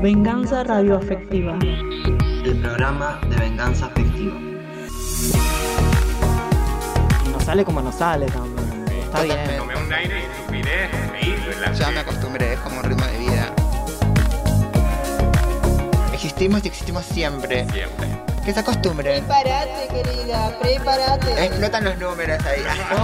Venganza Radioafectiva. El programa de venganza afectiva. Nos sale como nos sale también. Está bien. Tomé un aire y estupidez, reír, Ya me acostumbré, es como un ritmo de vida. Existimos y existimos siempre. Siempre. Que se acostumbren. Prepárate, querida, prepárate. Notan los números ahí.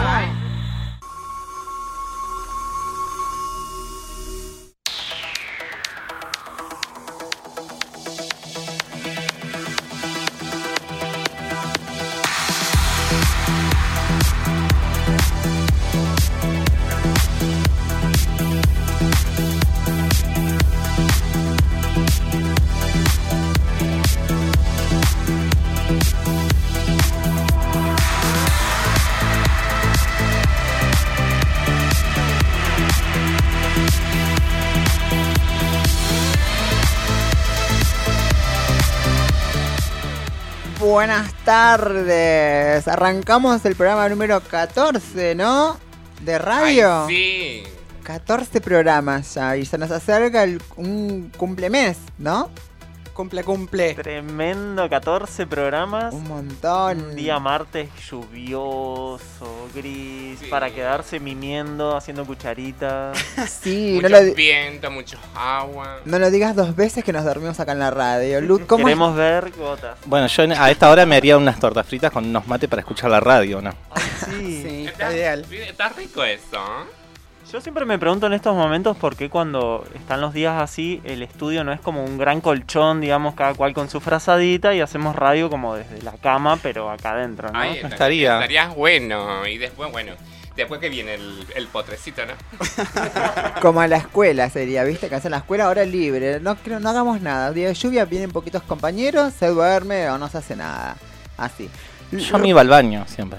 Buenas tardes. Arrancamos el programa número 14, ¿no? De radio. Ay, sí. 14 programas ya y se nos acerca un cumplemes, ¿no? Cumple. Tremendo, 14 programas. Un montón. Un día martes lluvioso, gris, Sí. para quedarse mimiendo, haciendo cucharitas. Sí, Mucho no lo, viento, mucho agua. no lo digas dos veces que nos dormimos acá en la radio. Luz, ¿cómo Queremos ver gotas. Bueno, yo a esta hora me haría unas tortas fritas con unos mates para escuchar la radio, ¿no? Ay, sí. Sí, está ideal. Está rico eso, ¿eh? Yo siempre me pregunto en estos momentos por qué cuando están los días así, el estudio no es como un gran colchón, digamos, cada cual con su frazadita y hacemos radio como desde la cama, pero acá adentro, ¿no? Ay, estaría. Estaría bueno. Y después, bueno, después que viene el potrecito, ¿no? Como a la escuela sería, ¿viste? Que hace la escuela ahora libre. No hagamos nada. Día de lluvia, vienen poquitos compañeros, se duerme o no se hace nada. Así. Yo me iba al baño siempre.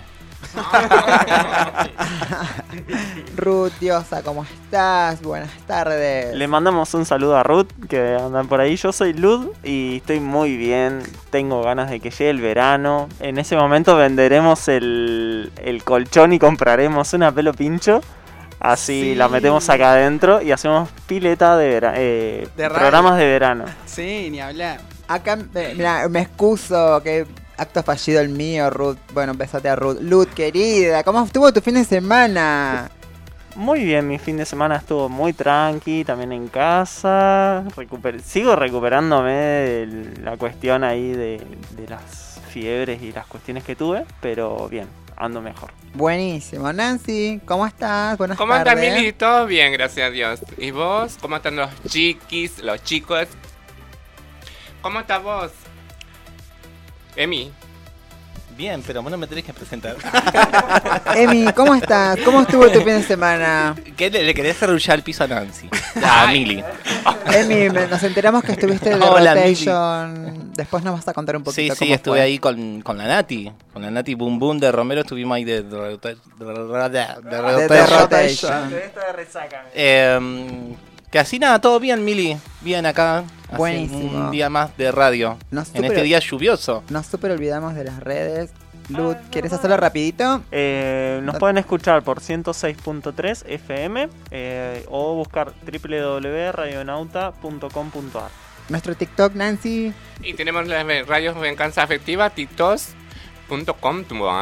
Ruth, Diosa, ¿cómo estás? Buenas tardes. Le mandamos un saludo a Ruth, que andan por ahí. Yo soy Lud y estoy muy bien. Tengo ganas de que llegue el verano. En ese momento venderemos el colchón y compraremos una pelo pincho. Así Sí. la metemos acá adentro y hacemos pileta de radio. programas de verano. Sí, ni hablar. Acá, mira, me excuso que acto fallido el mío, Ruth. Bueno, besate a Ruth. Luz, querida, ¿cómo estuvo tu fin de semana? Muy bien, mi fin de semana estuvo muy tranqui, también en casa. Sigo recuperándome de la cuestión ahí de las fiebres y las cuestiones que tuve, pero bien, ando mejor. Buenísimo. Nancy, ¿cómo estás? Buenas ¿Cómo tardes. andan, Mili? Todo bien, gracias a Dios. ¿Y vos? ¿Cómo están los chiquis, los chicos? ¿Cómo estás vos? Emi. Bien, pero vos no me tenés que presentar. Emi, ¿cómo estás? ¿Cómo estuvo tu fin de semana? ¿Qué le querés arrullar el piso a Nancy? A Mili. Emi, nos enteramos que estuviste en The Hola, Rotation. Después nos vas a contar un Sí, poquito sí, cómo estuve fue. ahí con la Nati. Con la Nati Boom Boom de Romero estuvimos ahí de The Rotation. Rotation. Que así nada, todo bien, Mili. Bien acá. Hace Buenísimo. Un día más de radio. Nos En este día lluvioso. Nos super olvidamos de las redes. Luz, ¿quieres hacerlo rapidito? Nos pueden escuchar por 106.3 FM o buscar www.radionauta.com.ar. Nuestro TikTok, Nancy. Y tenemos las radios Venganza Afectiva, titos.com.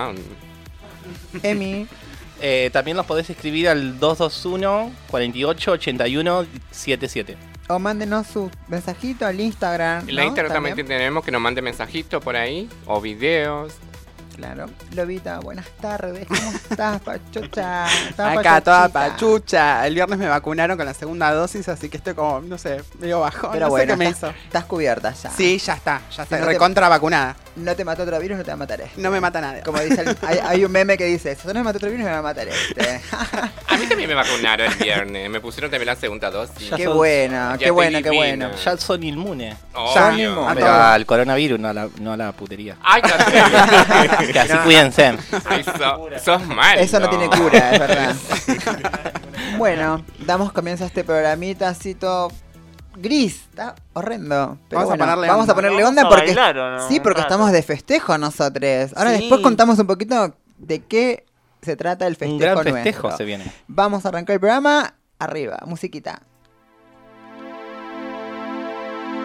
Emi. También los podés escribir al 221 48 81 77. O mándenos su mensajito al Instagram. En la ¿no? Instagram también tenemos que nos mande mensajitos por ahí, o videos. Claro. Lobita, buenas tardes. ¿Cómo estás, Pachucha? Acá toda pachucha. El viernes me vacunaron con la segunda dosis, así que estoy como, no sé, medio bajo. Pero no bueno, sé qué me estás, hizo. estás cubierta ya. Sí, ya está Si no te- recontra vacunada. No te mató otro virus, no te va a matar este. No me mata nadie. Como dice, hay un meme que dice, si no me mató otro virus, me va a matar este. A mí también me vacunaron el viernes, me pusieron también la segunda dosis. Ya Qué sos- bueno, ya qué bueno, estoy qué bueno. divina. Ya son inmunes. Obvio. Obvio. Pero al coronavirus, no a la putería. Ay, qué atrevido. Que así cuídense. Ay, sos mal. Eso no tiene cura, es verdad. Bueno, damos comienzo a este programita así todo gris, está horrendo. Pero Vamos a ponerle vamos a onda. ponerle ¿Vamos onda a porque bailar o no? sí, porque Un rato. estamos de festejo nosotros. Ahora Sí. después contamos un poquito de qué se trata el festejo Un gran festejo nuestro. se viene. Vamos a arrancar el programa arriba, musiquita.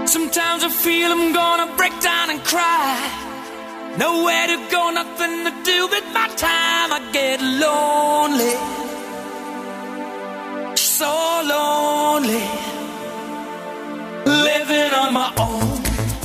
Sometimes I feel I'm gonna break down and cry. Nowhere to go, nothing to do with my time. I get lonely, so lonely, living on my own.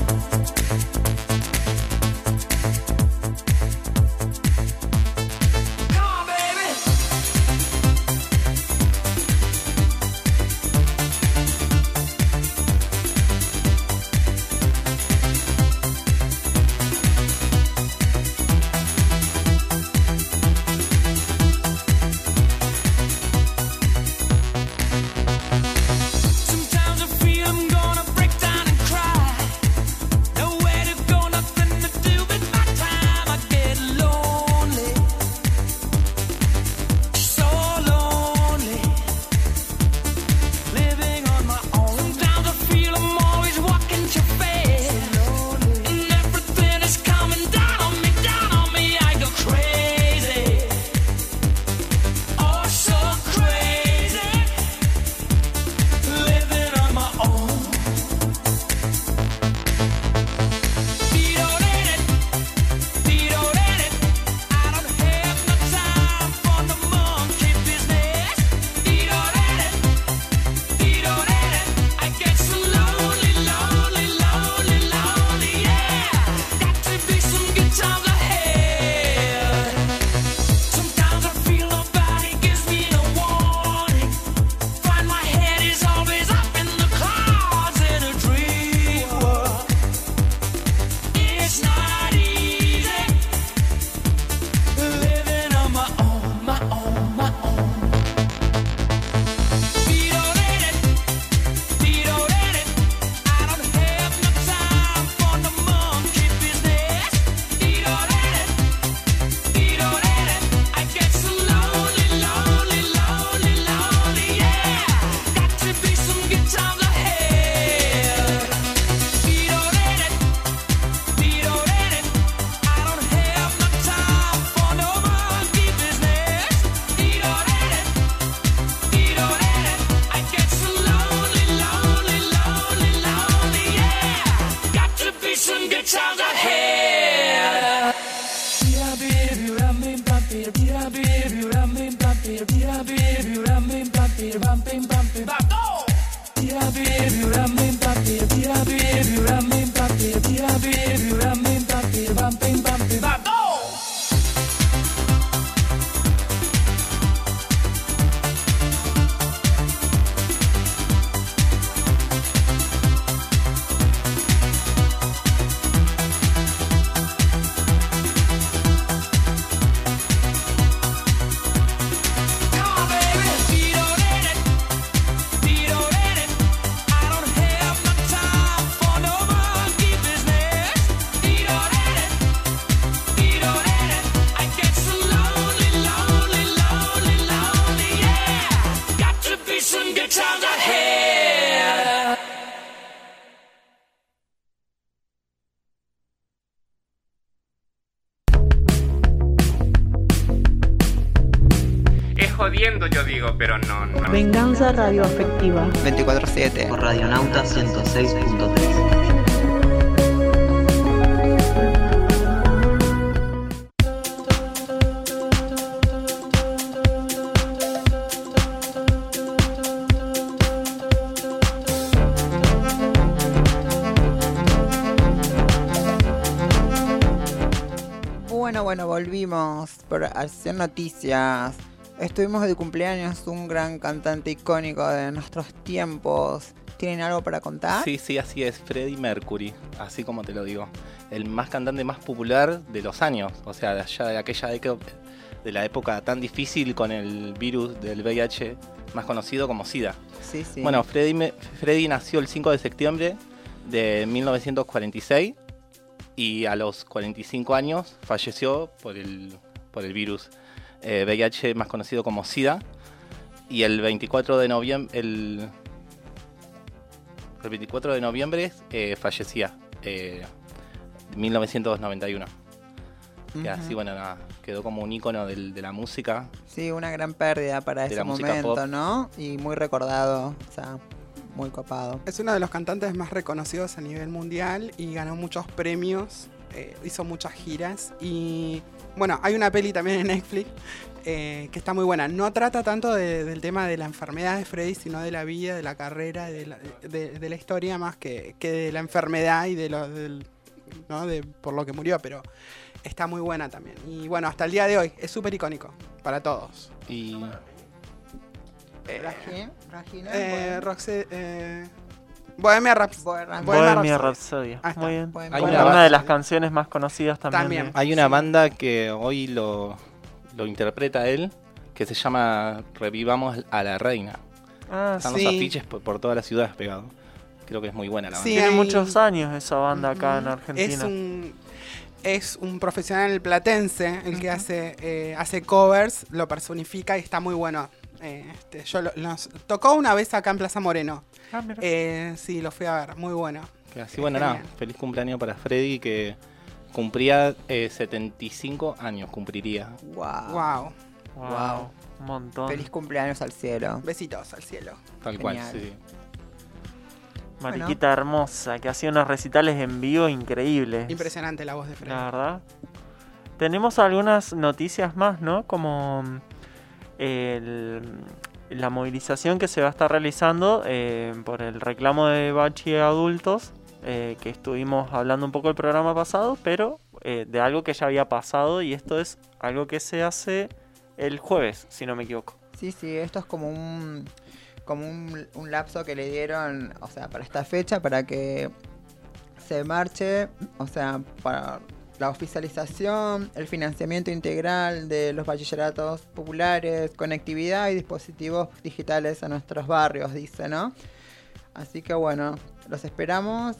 Jodiendo yo digo, pero no. Venganza radioafectiva 24/7 por Radionauta 106.3. Bueno, volvimos por hacer noticias. Estuvimos de cumpleaños un gran cantante icónico de nuestros tiempos. ¿Tienen algo para contar? Sí, así es. Freddie Mercury, así como te lo digo. El más cantante más popular de los años. O sea, de allá de aquella década, de la época tan difícil con el virus del VIH, más conocido como SIDA. Sí. Bueno, Freddie nació el 5 de septiembre de 1946 y a los 45 años falleció por el virus VIH, más conocido como SIDA, y el 24 de noviembre fallecía, 1991. Y así, bueno, nada, quedó como un ícono de la música. Sí, una gran pérdida para ese momento, ¿no? Y muy recordado, o sea, muy copado. Es uno de los cantantes más reconocidos a nivel mundial y ganó muchos premios, hizo muchas giras y bueno, hay una peli también en Netflix que está muy buena. No trata tanto del tema de la enfermedad de Freddie, sino de la vida, de la carrera, de la historia más que de la enfermedad y ¿no? por lo que murió, pero está muy buena también. Y bueno, hasta el día de hoy es súper icónico para todos. Y Regina, Bohemia Rhapsody. Bohemia Rhapsody. Ahí está. Muy bien. Hay Una de las canciones más conocidas también. hay una banda que hoy lo interpreta él, que se llama Revivamos a la Reina. Están los afiches por toda la ciudad pegados. Creo que es muy buena la banda. Sí, tiene muchos años esa banda acá en Argentina. Es un profesional platense el que hace covers, lo personifica y está muy bueno. Nos tocó una vez acá en Plaza Moreno. Sí, lo fui a ver, muy bueno. Así, bueno, nada, feliz cumpleaños para Freddy, que cumplía 75 años, cumpliría. Wow. Un montón. Feliz cumpleaños al cielo. Besitos al cielo. Tal Genial. cual, sí. Mariquita hermosa, que hacía unos recitales en vivo increíbles. Impresionante la voz de Freddy. La verdad. Tenemos algunas noticias más, ¿no? Como la movilización que se va a estar realizando por el reclamo de Bachi adultos, que estuvimos hablando un poco el programa pasado, pero de algo que ya había pasado, y esto es algo que se hace el jueves, si no me equivoco. Sí, esto es como un lapso que le dieron, o sea, para esta fecha, para que se marche, o sea, para la oficialización, el financiamiento integral de los bachilleratos populares, conectividad y dispositivos digitales a nuestros barrios, dice, ¿no? Así que bueno, los esperamos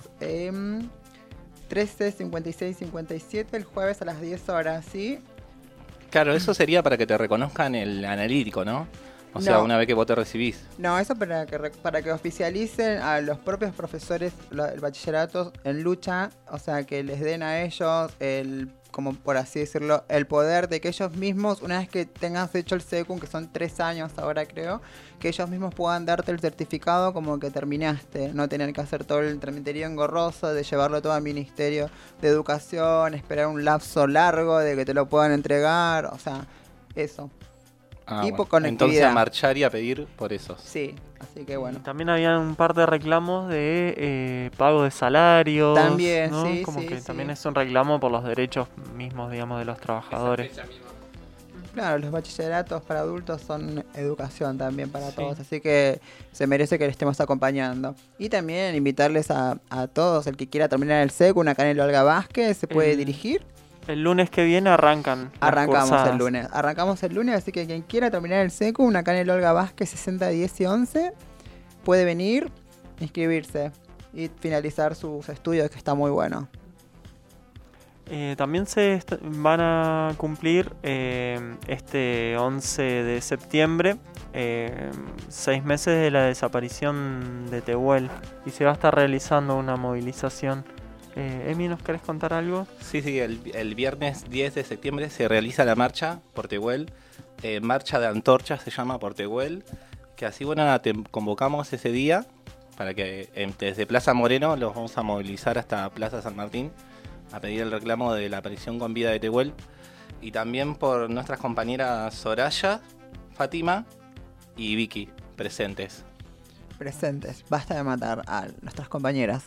13, 56, 57 el jueves a las 10 horas, ¿sí? Claro, eso sería para que te reconozcan el analítico, ¿no? O sea, una vez que vos te recibís. No, eso para que oficialicen a los propios profesores el bachillerato en lucha, o sea, que les den a ellos como por así decirlo, el poder de que ellos mismos, una vez que tengas hecho el SECUM, que son 3 años ahora creo, que ellos mismos puedan darte el certificado como que terminaste, no tener que hacer todo el tramiterío engorroso de llevarlo todo al Ministerio de Educación, esperar un lapso largo de que te lo puedan entregar, o sea, eso. Tipo conectividad. Entonces a marchar y a pedir por esos. Sí, así que bueno. Y también había un par de reclamos de pago de salarios. También, ¿no? sí, Como sí, que sí. también es un reclamo por los derechos mismos, digamos, de los trabajadores. Claro, los bachilleratos para adultos son educación también para todos, así que se merece que le estemos acompañando. Y también invitarles a todos, el que quiera terminar el SECUM acá en el Olga Vázquez, se puede dirigir. El lunes que viene arrancamos el lunes. Arrancamos el lunes, así que quien quiera terminar el SECUM acá en el Olga Vázquez 60, 10 y 11 puede venir, inscribirse y finalizar sus estudios, que está muy bueno. También se van a cumplir este 11 de septiembre 6 meses de la desaparición de Tehuel, y se va a estar realizando una movilización. Emi, ¿nos querés contar algo? Sí, el viernes 10 de septiembre se realiza la marcha por Tehuel, marcha de antorchas se llama por Tehuel, que así, bueno, te convocamos ese día para que desde Plaza Moreno los vamos a movilizar hasta Plaza San Martín a pedir el reclamo de la aparición con vida de Tehuel, y también por nuestras compañeras Soraya, Fátima y Vicky presentes. Basta de matar a nuestras compañeras.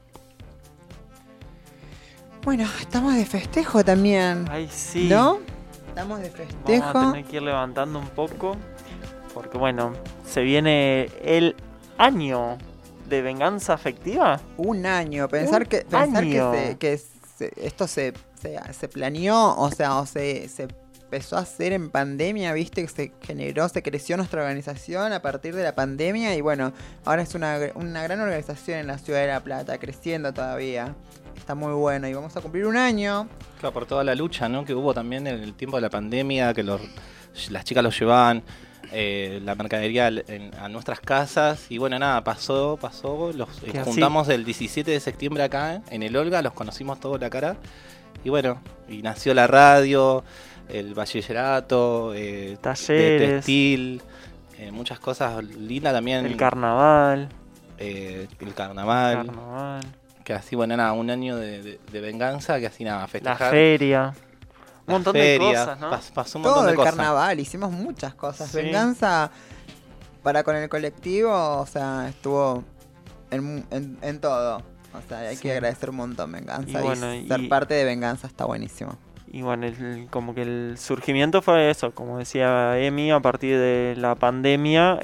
Bueno, estamos de festejo también. Ay, sí. ¿No? Estamos de festejo. Vamos a tener que ir levantando un poco, porque bueno, se viene el año de venganza afectiva. Un año. Pensar que esto se planeó, o sea, o se empezó a hacer en pandemia, viste, que se generó, se creció nuestra organización a partir de la pandemia, y bueno, ahora es una gran organización en la ciudad de La Plata, creciendo todavía. Está muy bueno, y vamos a cumplir un año. Claro, por toda la lucha, ¿no?, que hubo también en el tiempo de la pandemia, que las chicas los llevaban la mercadería a nuestras casas, y bueno, nada, pasó, los juntamos el 17 de septiembre acá en el Olga, los conocimos todos la cara, y bueno, y nació la radio, el bachillerato, talleres, textil, muchas cosas lindas también. El carnaval. el carnaval. Que así, bueno, nada, un año de venganza, que así nada, festejar. La feria. Un montón de cosas, ¿no? Pasó un montón Todo de el cosas. carnaval, hicimos muchas cosas. Sí. Venganza para con el colectivo, o sea, estuvo en todo. O sea, hay Sí. que agradecer un montón Venganza. Y bueno, y ser y- parte de Venganza está buenísimo. Y bueno, como que el surgimiento fue eso, como decía Emi, a partir de la pandemia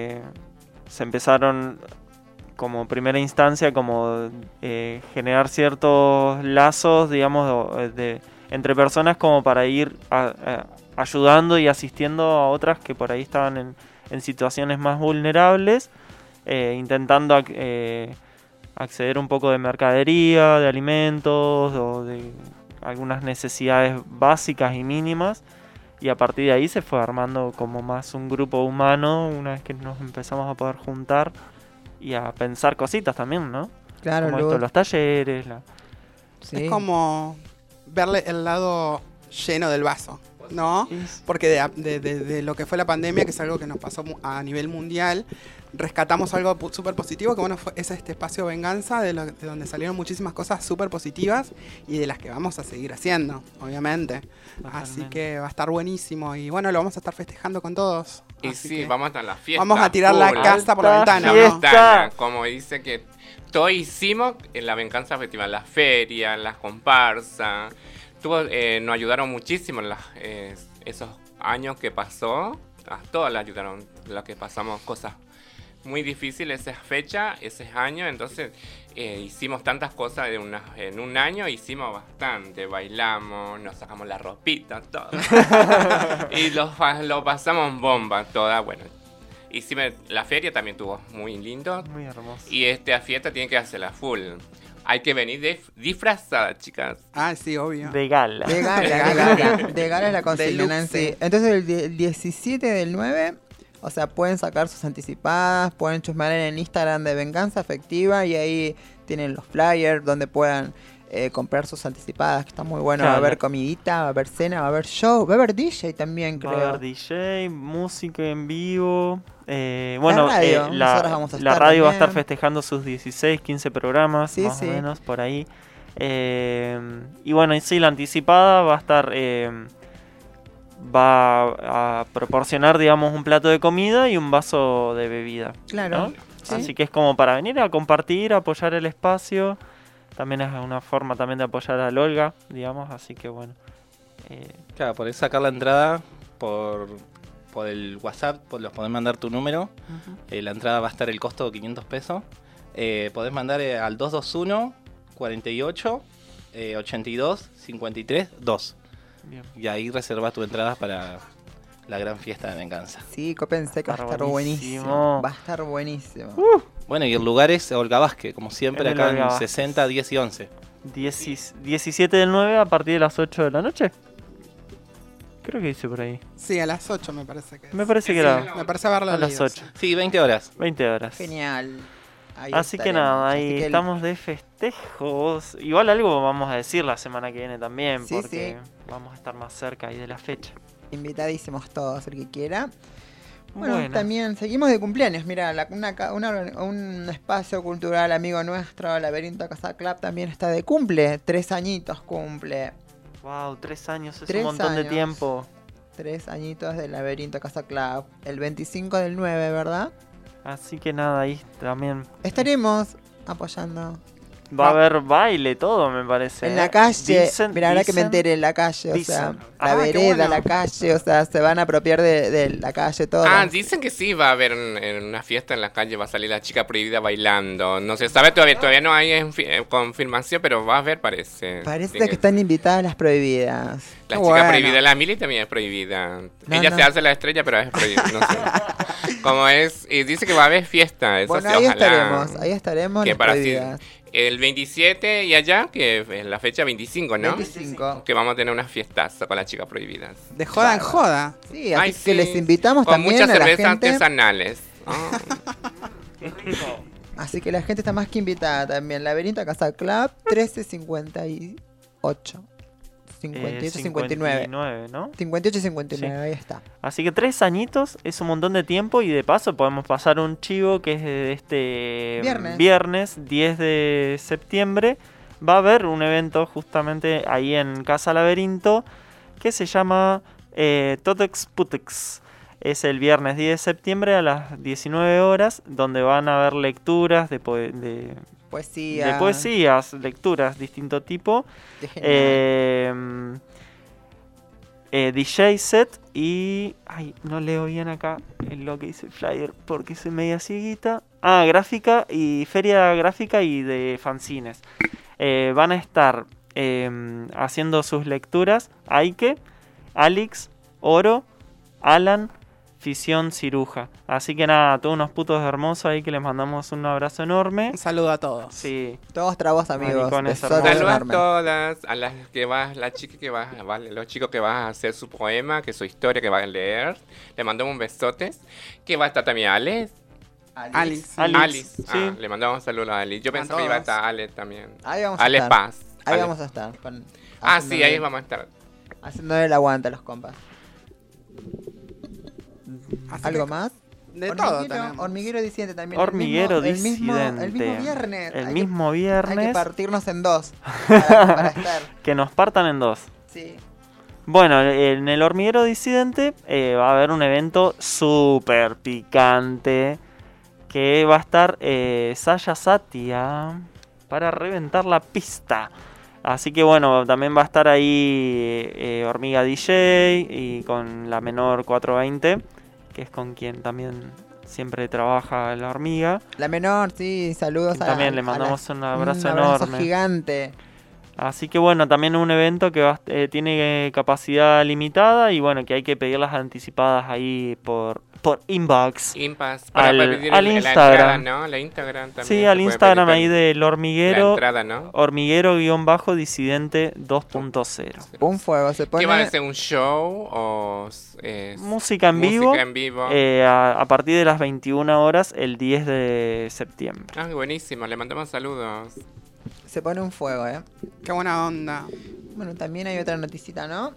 se empezaron como primera instancia como generar ciertos lazos, digamos, entre personas como para ir ayudando y asistiendo a otras que por ahí estaban en situaciones más vulnerables, intentando acceder un poco de mercadería, de alimentos o de algunas necesidades básicas y mínimas, y a partir de ahí se fue armando como más un grupo humano una vez que nos empezamos a poder juntar y a pensar cositas también, ¿no? Claro, Como luego- esto, los talleres, Sí. Es como verle el lado lleno del vaso, ¿no? Porque de lo que fue la pandemia, que es algo que nos pasó a nivel mundial, rescatamos algo súper positivo, que bueno, es este espacio Venganza, de donde salieron muchísimas cosas súper positivas y de las que vamos a seguir haciendo, obviamente. Así que va a estar buenísimo y bueno, lo vamos a estar festejando con todos. Y Así sí, que vamos a estar en la fiesta. vamos a tirar la full. casa por la ventana, La ¿no? ventana, como dice que todo hicimos en la Venganza Festival, las ferias, las comparsas. Nos ayudaron muchísimo esos años que pasó. A todos le ayudaron, lo que pasamos cosas muy difíciles esa fecha, ese año. Entonces hicimos tantas cosas en un año, hicimos bastante. Bailamos, nos sacamos la ropita, todo. Y lo pasamos bomba toda. Bueno, hicimos, la feria también estuvo muy lindo. Muy hermoso. Y esta fiesta tiene que hacerla full. Hay que venir disfrazada, chicas. Ah, sí, obvio. De gala. De gala, de gala. De gala es la consigna, Deluxe. Nancy. Entonces el 17 del 9, o sea, pueden sacar sus anticipadas, pueden chusmear en el Instagram de Venganza Afectiva y ahí tienen los flyers donde puedan comprar sus anticipadas, que está muy bueno. Claro. Va a haber comidita, va a haber cena, va a haber show, va a haber DJ también, Va a creo. haber DJ, música en vivo. Bueno, La radio, nosotros vamos a la estar radio va a también. estar festejando sus 16, 15 programas, Sí, más sí. o menos, por ahí. Y bueno, y sí, la anticipada va a estar... va a proporcionar, digamos, un plato de comida y un vaso de bebida. Claro. ¿no? Sí. Así que es como para venir a compartir, a apoyar el espacio. También es una forma también de apoyar al Olga, digamos, así que bueno. Claro, podés sacar la entrada por el WhatsApp, los podés mandar tu número. La entrada va a estar el costo de 500 pesos. Podés mandar al 221 48 82 53 2. Bien. Y ahí reservas tu entrada para la gran fiesta de Venganza. Sí, pensé que va a estar buenísimo. buenísimo. Va a estar buenísimo. Bueno, y el lugar es Olga Vázquez, como siempre, En el acá Olga en Vázquez. 60, 10 y 11. 17 del 9 a partir de las 8 de la noche. Creo que dice por ahí. Sí, a las 8 me parece que es. Me parece que era Me parece haberla a las leído, 8. Sí, 20 horas. 20 horas. Genial. Ahí Así que estaremos. nada, Así ahí que estamos de festejos. Igual algo vamos a decir la semana que viene también, Sí, porque vamos a estar más cerca ahí de la fecha. invitadísimos todos, el que quiera. Bueno, Bueno. también seguimos de cumpleaños. Mira, un espacio cultural amigo nuestro, Laberinto Casa Club, también está de cumple. 3 añitos cumple. Wow, 3 años, es 3 un montón de años. tiempo. 3 añitos del Laberinto Casa Club. El 25 del 9, ¿verdad? Así que nada, ahí también Estaremos apoyando. va a haber baile, todo me parece. En ¿eh? la calle, Dicen- mira, ahora que me dicen- enteré, en la calle, o dicen. sea, Ah, la qué vereda, bueno. la calle, o sea, se van a apropiar de la calle, todo. Dicen que sí va a haber en una fiesta en la calle, va a salir la chica prohibida bailando. No se sabe todavía no hay confirmación, pero va a haber, parece. Parece Tiene que están invitadas las prohibidas. La Qué chica bueno. prohibida, la Mili también es prohibida. No, Ella no. se hace la estrella, pero es prohibida, no sé. Como es, y dice que va a haber fiesta, eso Bueno, sí, ahí ojalá. estaremos, Que las para prohibidas. el 27 y allá, que es la fecha 25, ¿no? 25. Que vamos a tener una fiestaza con las chicas prohibidas. De joda en joda. Sí, así Ay, que les invitamos con también muchas a la cervezas gente. artesanales. Ah. Así que la gente está más que invitada también. Laberinto Casa Club, 1358. 58, 59. 59, ¿no? 58 y 59, Sí. ahí está. Así que 3 añitos es un montón de tiempo y de paso podemos pasar un chivo que es de este viernes 10 de septiembre. Va a haber un evento justamente ahí en Casa Laberinto que se llama Totex Putex. Es el viernes 10 de septiembre a las 19 horas, donde van a haber lecturas de Poesía. poesías, lecturas de distinto tipo. DJ set y... Ay, no leo bien acá lo que dice el flyer porque soy media cieguita. Gráfica y feria gráfica y de fanzines. Van a estar haciendo sus lecturas Aike, Alex, Oro, Alan, Fisión Ciruja. Así que nada, todos unos putos hermosos ahí que les mandamos un abrazo enorme. Un saludo a todos. Sí. Todos trabos amigos. Maricones Besotes hermosos. Saludos a enormes. todas, a las que vas, la chica que vas, los chicos que vas a hacer su poema, que su historia que van a leer. Le mandamos un besote. Que va a estar también Alex. Alice. Alice, Sí. Le mandamos un saludo a Alice. Yo pensé que iba a estar Alex también. Ahí vamos a Alex estar. Paz. Ahí Alex. vamos a estar. Sí, ahí vamos a estar. Haciéndole el aguante a los compas. Así ¿Algo que más? De todo tenemos. Hormiguero disidente también. Hormiguero el mismo disidente. viernes. El Hay mismo Hay que viernes. partirnos en dos para estar. Que nos partan en dos. Sí. Bueno, en el Hormiguero Disidente va a haber un evento súper picante. Que va a estar Saya Satia para reventar la pista. Así que bueno, también va a estar ahí Hormiga DJ y con la menor 420, que es con quien también siempre trabaja la hormiga. La menor, sí, saludos Y a también le mandamos un abrazo un abrazo enorme. gigante. Así que bueno, también un evento que tiene capacidad limitada y bueno, que hay que pedirlas anticipadas ahí por inbox. Impas. Al pedir Instagram. La entrada, ¿no? La Instagram también. Sí, se al puede Instagram pedir ahí del hormiguero. La entrada, ¿no? Hormiguero-disidente 2.0. Un fuego, se pone. ¿Qué va a ser? ¿Un show o Música en vivo. Música en vivo. A partir de las 21 horas el 10 de septiembre. Buenísimo, le mandamos saludos. Se pone un fuego, Qué buena onda. Bueno, también hay otra noticita, ¿no?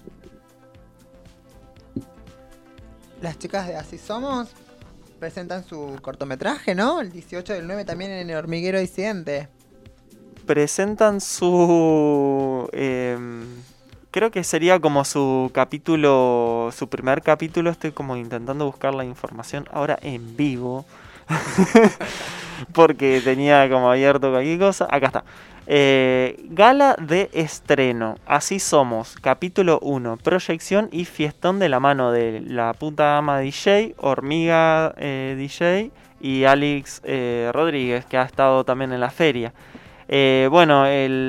Las chicas de Así Somos presentan su cortometraje, ¿no? El 18 del 9 también en el Hormiguero Disidente. Presentan su... creo que sería como su capítulo, su primer capítulo. Estoy como intentando buscar la información ahora en vivo. Porque tenía como abierto cualquier cosa. Acá está. Gala de estreno. Así Somos. Capítulo 1. Proyección y fiestón de la mano de la puta ama DJ, Hormiga DJ y Alex Rodríguez, que ha estado también en la feria. Bueno,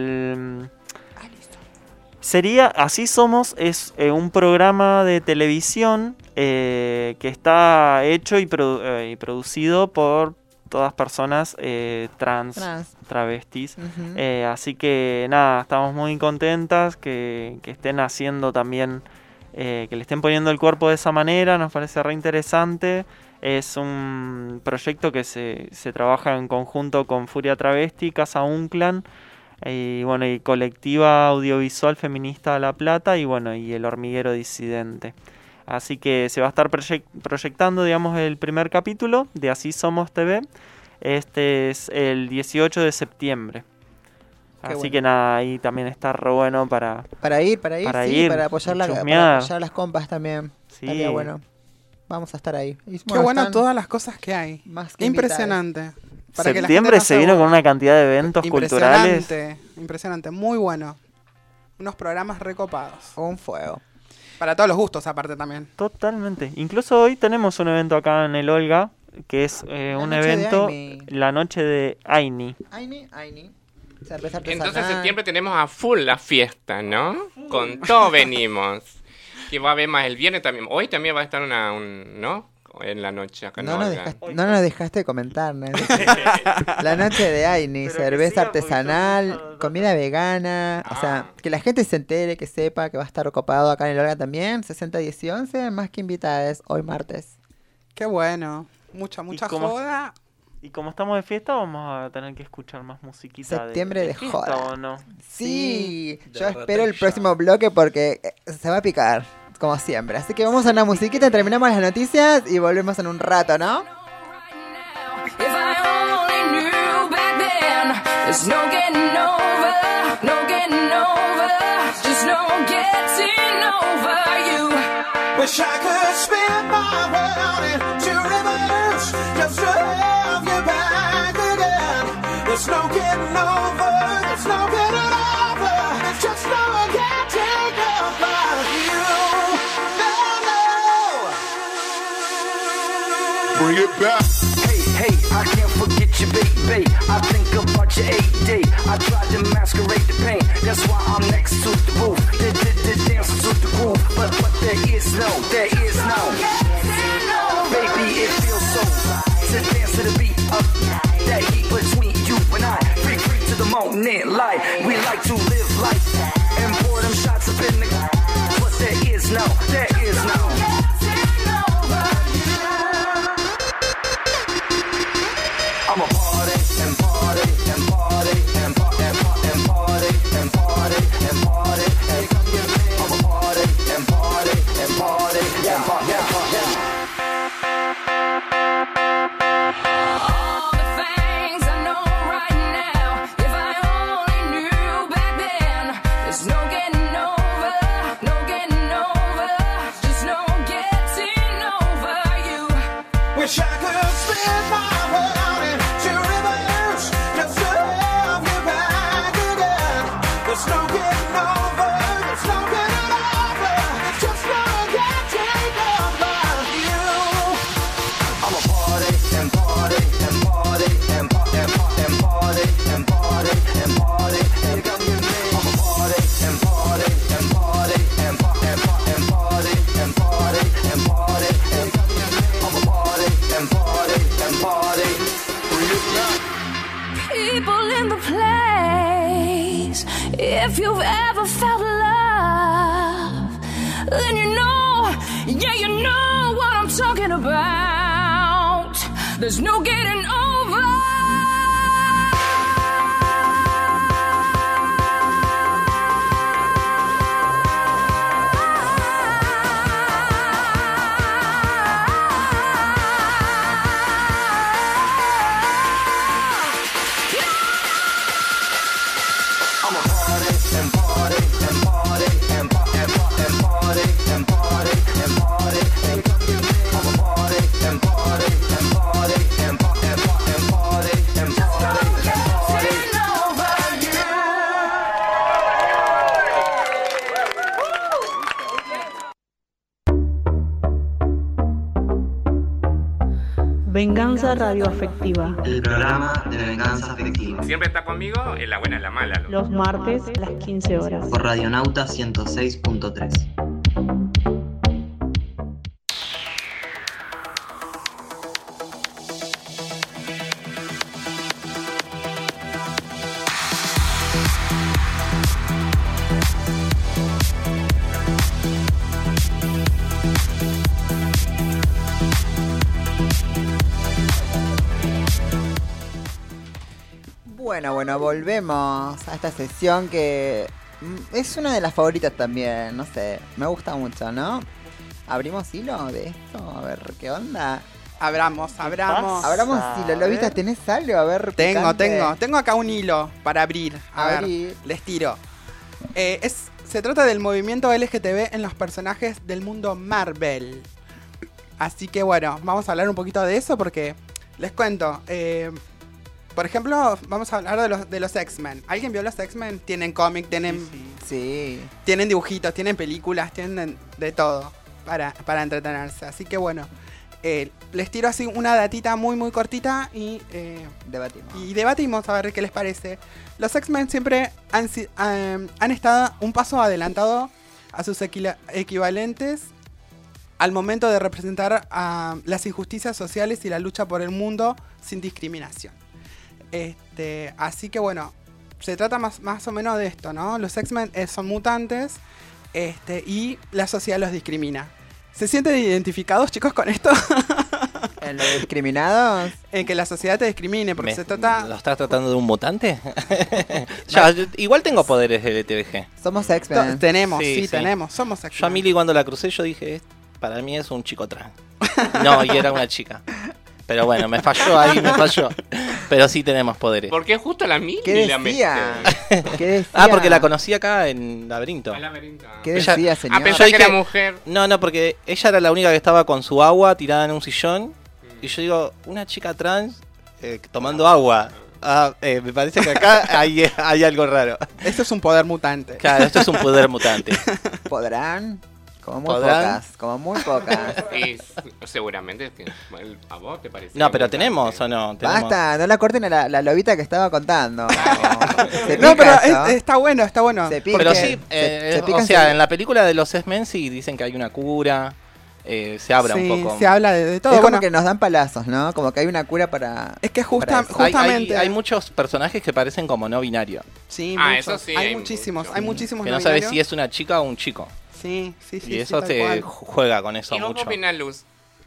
sería Así Somos es un programa de televisión que está hecho y producido por todas personas trans, travestis. Ujú. Así que nada, estamos muy contentas que estén haciendo también, que le estén poniendo el cuerpo de esa manera, nos parece re interesante. Es un proyecto que se trabaja en conjunto con Furia Travesti, Casa Unclan, y bueno, y Colectiva Audiovisual Feminista La Plata, y bueno, y el Hormiguero Disidente. Así que se va a estar proyectando, digamos, el primer capítulo de Así Somos TV. Este es el 18 de septiembre. Qué Así bueno. que nada, ahí también está re bueno para ir, Para sí, ir, para apoyar chusmear. para apoyar las compas también. Sí. Estaría bueno. Vamos a estar ahí. Y, Qué bueno están todas las cosas que hay. más que Impresionante. Para que la gente septiembre no se vino con una cantidad de eventos culturales. Impresionante, muy bueno. Unos programas recopados. Un fuego. Para todos los gustos, aparte también. Totalmente. Incluso hoy tenemos un evento acá en el Olga, que es un noche de evento, Aini. la noche de Aini. Aini. Cerveza artesanal. Entonces en septiembre tenemos a full la fiesta, ¿no? Con todo venimos. Que va a haber más el viernes también. Hoy también va a estar ¿no? En la noche acá en No nos Olga. dejaste comentar, ¿no? La noche de Aini, Pero que cerveza siga, porque artesanal, yo- comida vegana, o sea, que la gente se entere, que sepa que va a estar ocupado acá en el Olga también, 60, 10 y 11, más que invitadas, hoy martes. Qué bueno. Mucha cómo- joda. Y como estamos de fiesta, vamos a tener que escuchar más musiquita Septiembre de fiesta, joda. ¿o no? Sí, de yo espero el rotation. próximo bloque porque se va a picar, como siempre. Así que vamos a una musiquita, terminamos las noticias y volvemos en un rato, ¿no? If I only knew back then, there's no getting over, no getting over, just no getting over you. Wish I could spin my world into reverse, just to have you back again. There's no getting over, there's no getting over, there's just no getting over you. No, no. Bring it back. Hey, I can't forget you, baby. I think about your 8-day. I tried to masquerade the pain. That's why I'm next to the roof. The dancing to the groove. But there is no. Baby, it feels so right to dance to the beat of that heat between you and I. Free to the moment, light. We like to live life and pour them shots up in the. But there is no. I'm a party and party and party and party and party and party and party and party and come get me. I'm a party and party and party and party and party. All the things I know right now, if I only knew back then, there's no getting over, no getting over, just no getting over you. Wish I could spin my world into reverse, just to have you back again. There's no getting over, there's no getting over, there's just no getting over you. I'm a party and party and party and party and party and party and party and party and come get me. I'm a party and party and party and party and party and party and party and party and come get me. I'm a party and party and party. Bring it back. People in the place, if you've ever felt love, then you know, yeah, you know what I'm talking about. There's no getting over. I'm a party and party and party and party and party and party and party and come get me. I'm a party and party and party and party and party and party and party and party. Venganza radioafectiva. El programa de venganza afectiva. Siempre está conmigo en la buena y en la mala. loco. Los martes a las 15 horas. Por Radionauta 106.3. Bueno, volvemos a esta sesión que es una de las favoritas también, no sé, me gusta mucho, ¿no? ¿Abrimos hilo de esto? A ver, ¿qué onda? Abramos. Abramos hilo, ¿lo viste? ¿Tenés algo? A ver, Tengo picante. acá un hilo para abrir. A ver, Abrir. les tiro. Se trata del movimiento LGTB en los personajes del mundo Marvel. Así que bueno, vamos a hablar un poquito de eso porque les cuento. Por ejemplo, vamos a hablar de los X-Men. ¿Alguien vio los X-Men? Tienen cómic, tienen tienen dibujitos, tienen películas, tienen de todo para entretenerse. Así que bueno, les tiro así una datita muy muy cortita y debatimos a ver qué les parece. Los X-Men siempre han estado un paso adelantado a sus equivalentes al momento de representar las injusticias sociales y la lucha por el mundo sin discriminación. Así que bueno, se trata más o menos de esto, ¿no? Los X-Men son mutantes y la sociedad los discrimina. ¿Se sienten identificados, chicos, con esto? En lo de ¿Discriminados? En que la sociedad te discrimine, porque Me- se trata... ¿Lo estás tratando de un mutante? Ya, igual tengo poderes LTBG. Somos X-Men. Tenemos, Sí, sí, sí. tenemos, somos Yo a X-Men. Millie cuando la crucé yo dije, para mí es un chico trans. No, y era una chica. Pero bueno, me falló ahí, me falló. Pero sí tenemos poderes. Porque justo la Mili ¿Qué la decía? mete. ¿Qué decía? Ah, porque la conocí acá en Laberinto. Al laberinto. ¿Qué Ella- decía, señor? Ah, pensé Yo que era dije- mujer. No, porque ella era la única que estaba con su agua tirada en un sillón. Y yo digo, una chica trans tomando agua. Me parece que acá hay algo raro. Esto es un poder mutante. Claro, esto es un poder mutante. ¿Podrán? Como muy ¿Podrán? pocas. Como muy pocas. Y seguramente que a vos te parece. No, pero tenemos o no. Tenemos. Basta, no la corten a la lobita que estaba contando. Se No, pica pero esto. está bueno, está bueno. Se pica. Pero Porque sí, se o pican sea, sobre- en la película de los X-Men sí dicen que hay una cura. Se habla Sí, un poco. se habla de todo. Es como Bueno, que nos dan palazos, ¿no? Como que hay una cura para... es que para eso. justamente... Hay muchos personajes que parecen como no binarios. Sí, Ah, muchos. eso sí, hay hay muchísimos, muchos. hay muchísimos Que no no sabes binarios. si es una chica o un chico. Sí, sí, sí. Y eso tal te cual. juega con eso ¿Y vos qué mucho. opinás, Luz?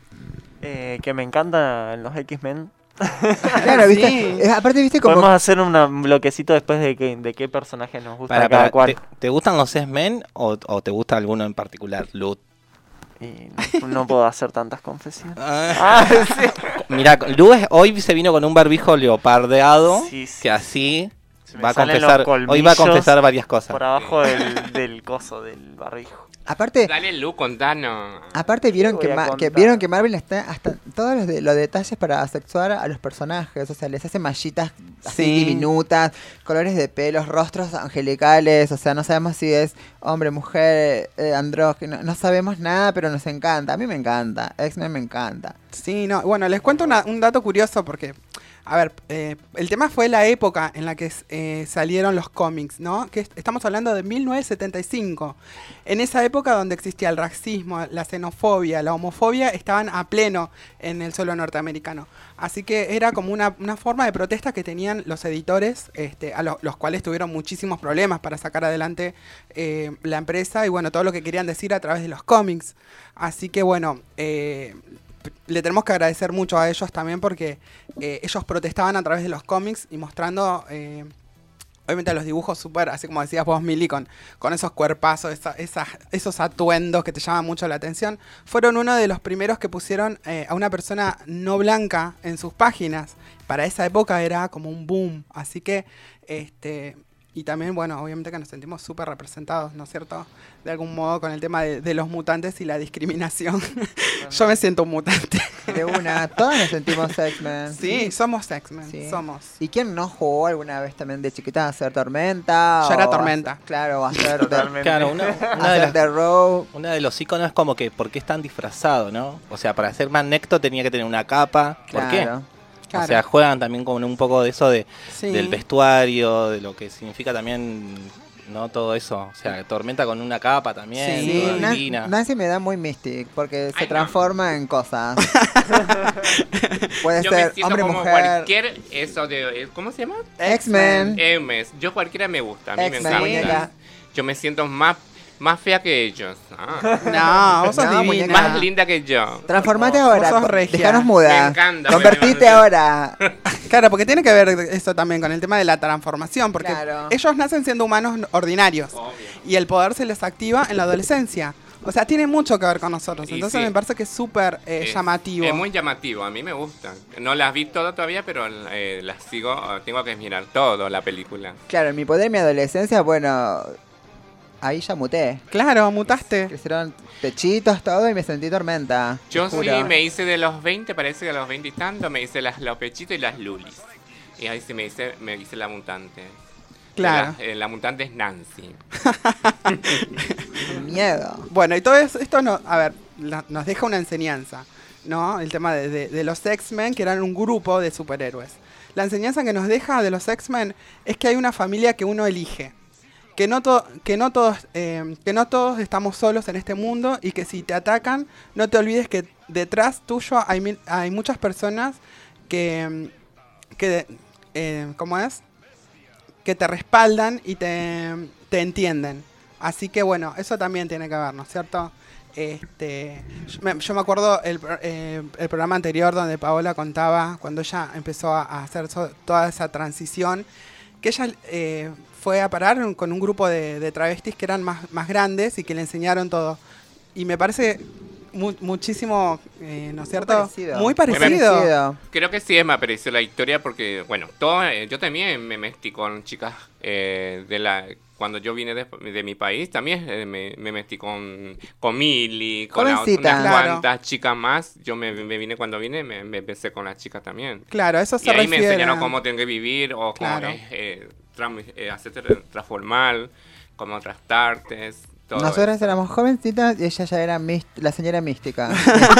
Que me encantan los X-Men. Claro, ¿viste? Sí. Aparte, ¿viste? Como... Podemos hacer un bloquecito después de qué personaje nos gusta Para, cada cual. ¿te gustan los X-Men o te gusta alguno en particular? Lut. Y no puedo hacer tantas confesiones. Mira, Lu hoy se vino con un barbijo leopardeado Sí, sí. que así Se me va a salen confesar. los Hoy va a colmillos confesar varias cosas. Por abajo del coso, del barbijo. Aparte, Dale, Luz, contanos. aparte vieron Te que, voy a que contar. vieron que Marvel está hasta todos los detalles para asexuar a los personajes, o sea, les hace mallitas así Sí. diminutas, colores de pelos, rostros angelicales, o sea, no sabemos si es hombre, mujer, andrógino, no sabemos nada, pero nos encanta, a mí me encanta, X-Men me encanta. Sí, no, bueno, les cuento un dato curioso porque, a ver, el tema fue la época en la que salieron los cómics, ¿no? Que estamos hablando de 1975. En esa época donde existía el racismo, la xenofobia, la homofobia, estaban a pleno en el suelo norteamericano. Así que era como una forma de protesta que tenían los editores, los cuales tuvieron muchísimos problemas para sacar adelante la empresa y bueno, todo lo que querían decir a través de los cómics. Así que bueno, le tenemos que agradecer mucho a ellos también porque ellos protestaban a través de los cómics y mostrando, obviamente, los dibujos súper, así como decías vos, Mili, con esos cuerpazos, esos atuendos que te llaman mucho la atención. Fueron uno de los primeros que pusieron a una persona no blanca en sus páginas. Para esa época era como un boom. Así que, y también, bueno, obviamente que nos sentimos súper representados, ¿no es cierto? De algún modo con el tema de los mutantes y la discriminación. Yo me siento un mutante. De una, todos nos sentimos X-Men. Sí, somos X-Men, Sí. somos. ¿Y quién no jugó alguna vez también de chiquita a hacer Tormenta? Yo era o Tormenta. Claro, o a hacer Totalmente. Claro, una hacer de The Row. una de los iconos es como que ¿por qué están disfrazados, no? O sea, para ser Magneto tenía que tener una capa. ¿Por qué? Claro. Claro. O sea, juegan también con un poco de eso Sí. del vestuario, de lo que significa también, ¿no? Todo eso. O sea, Tormenta con una capa también, Sí, toda divina. Nancy me da muy Mystic porque se Ay, no. transforma en cosas. Puede Yo me ser siento hombre, como mujer. cualquier eso de ¿cómo se llama? X-Men. Hermes. Yo cualquiera me gusta, a mí me X-Men, encanta. muñeca. Yo me siento más fea que ellos. No, vos sos No, divina. muñeca. Más linda que yo. Transformate Vos ahora. sos regia. Dejanos muda. Me encanta, Convertite bueno, ahora. Claro, porque tiene que ver eso también con el tema de la transformación, porque Claro. ellos nacen siendo humanos ordinarios Obvio. y el poder se les activa en la adolescencia. O sea, tiene mucho que ver con nosotros. Y Entonces sí. me parece que es súper llamativo. Es muy llamativo, a mí me gusta. No las vi todas todavía, pero las sigo. Tengo que mirar todo la película. Claro, en mi poder, en mi adolescencia, bueno, ahí ya muté. Claro, mutaste. Crecieron pechitos, todo, y me sentí Tormenta. Yo te sí juro. me hice de los 20, parece que a los 20 y tanto, me hice los pechitos y las lulis. Y ahí sí me hice la mutante. Claro. La mutante es Nancy. Miedo. Bueno, y todo esto nos deja una enseñanza, ¿no? El tema de los X-Men, que eran un grupo de superhéroes. La enseñanza que nos deja de los X-Men es que hay una familia que uno elige. Que no todos estamos solos en este mundo y que si te atacan, no te olvides que detrás tuyo hay muchas personas que ¿cómo es? Que te respaldan y te entienden. Así que bueno, eso también tiene que ver, ¿no es cierto? Yo me acuerdo el programa anterior donde Paola contaba cuando ella empezó a hacer toda esa transición, que ella fue a parar con un grupo de travestis que eran más grandes y que le enseñaron todo. Y me parece muchísimo, ¿no es cierto? Muy parecido. Creo que sí me pareció la historia porque, bueno, yo también me metí con chicas cuando yo vine de mi país, también me metí con Mili, con unas cuantas chicas más. Yo me vine cuando vine, me empecé con las chicas también. Claro, eso se refiere. Y ahí refiere. me enseñaron cómo tengo que vivir o cómo hacerte transformar, cómo tratarte. Nosotras éramos jovencitas y ella ya era la señora mística.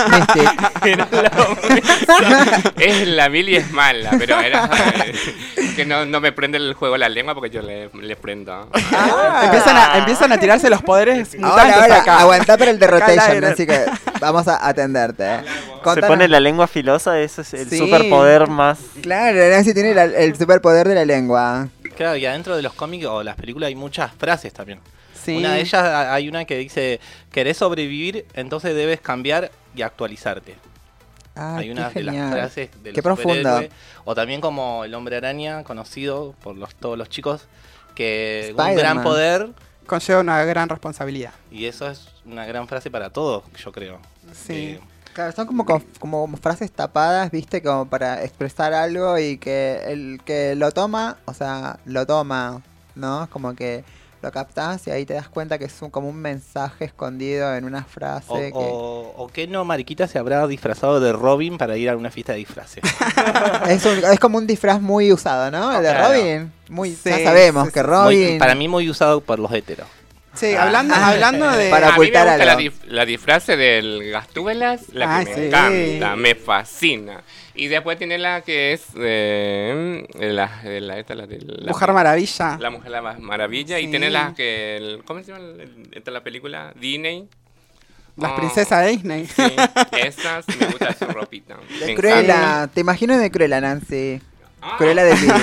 La Mili es mala, pero era que no me prende el juego la lengua porque yo le prendo. Empiezan a tirarse los poderes mutantes ahora, acá. aguantá para el de rotation, así que vamos a atenderte. Se pone la lengua filosa, eso es el superpoder más... Claro, Nancy tiene el superpoder de la lengua. Claro, y adentro de los cómics o las películas hay muchas frases también. Sí. Una de ellas hay una que dice, ¿querés sobrevivir? Entonces debes cambiar y actualizarte. Hay una de las frases de los superhéroes. O también como el Hombre Araña, conocido por todos los chicos, que un gran poder conlleva una gran responsabilidad. Y eso es una gran frase para todos, yo creo. Sí. Claro, son como frases tapadas, viste, como para expresar algo y que el que lo toma, ¿no? Como que lo captás y ahí te das cuenta que es como un mensaje escondido en una frase. O que no, Mariquita se habrá disfrazado de Robin para ir a una fiesta de disfraces. Es como un disfraz muy usado, ¿no? El de Robin. Ya sabemos que Robin... Para mí muy usado por los heteros. Sí, hablando de... Para ocultar a mí me gusta la disfraz del Gastúbelas, me encanta, me fascina. Y después tiene la que es la Mujer Maravilla. La Mujer Maravilla. Sí. Y tiene la que... ¿Cómo se llama la película? Disney. Las princesas de Disney. Sí, esas me gusta su ropita. De Cruella, te imagino de Cruella, Nancy. Cruella de Disney.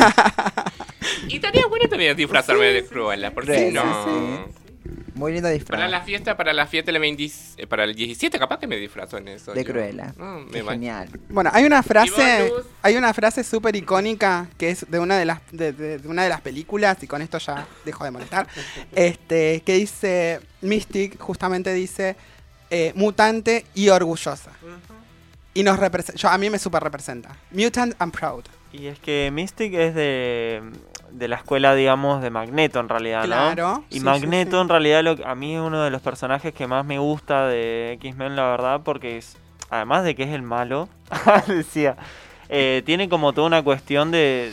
Y estaría bueno también disfrazarme de Cruella, ¿por qué no? Sí. Muy lindo disfraz. Para la fiesta para el 17 capaz que me disfrazo en eso. De Cruella. Genial. Bueno, hay una frase súper icónica que es de una de las películas, y con esto ya dejo de molestar, que dice, Mystic justamente dice, mutante y orgullosa. Y nos representa, a mí me súper representa. Mutant and proud. Y es que Mystic es de la escuela, digamos, de Magneto en realidad, ¿no? Claro. Y sí, Magneto en realidad a mí es uno de los personajes que más me gusta de X-Men, la verdad, porque además de que es el malo, decía, tiene como toda una cuestión de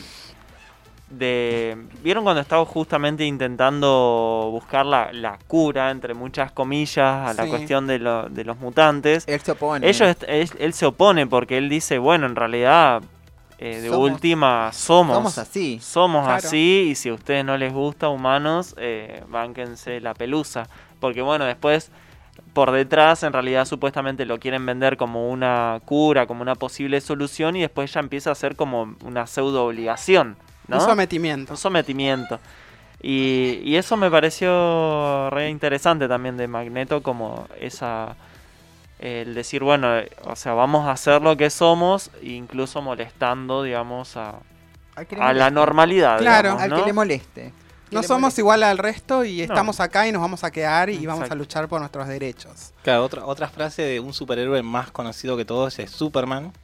¿vieron cuando estaba justamente intentando buscar la cura, entre muchas comillas, a la cuestión de los mutantes? Él se opone. Él se opone porque él dice, bueno, en realidad... última somos así. Somos así, y si a ustedes no les gusta, humanos, bánquense la pelusa. Porque bueno, después, por detrás, en realidad supuestamente lo quieren vender como una cura, como una posible solución, y después ya empieza a ser como una pseudo obligación, ¿no? Un sometimiento. Y eso me pareció re interesante también de Magneto, como el decir, bueno, o sea, vamos a hacer lo que somos, incluso molestando, digamos, a la normalidad. Claro, digamos, ¿no? Al que le moleste. No somos igual al resto y estamos acá y nos vamos a quedar y vamos a luchar por nuestros derechos. Claro, otra frase de un superhéroe más conocido que todos es Superman,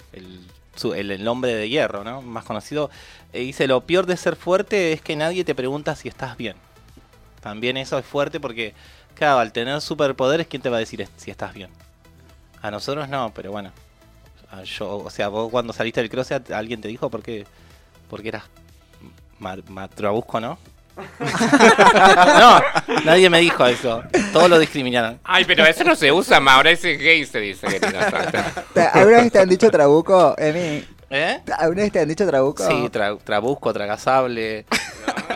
el hombre de hierro, ¿no? Más conocido. Dice, lo peor de ser fuerte es que nadie te pregunta si estás bien. También eso es fuerte porque, claro, al tener superpoderes, ¿quién te va a decir si estás bien? A nosotros no, pero bueno. Vos cuando saliste del CrossFit, alguien te dijo porque eras matrabusco, ¿no? No, nadie me dijo eso. Todos lo discriminaron. Ay, pero eso no se usa más. Ahora ese gay se dice que ¿Alguna vez te han dicho trabuco, Emi? ¿Eh? ¿Alguna vez te han dicho trabuco? Sí, trabusco, tragasable.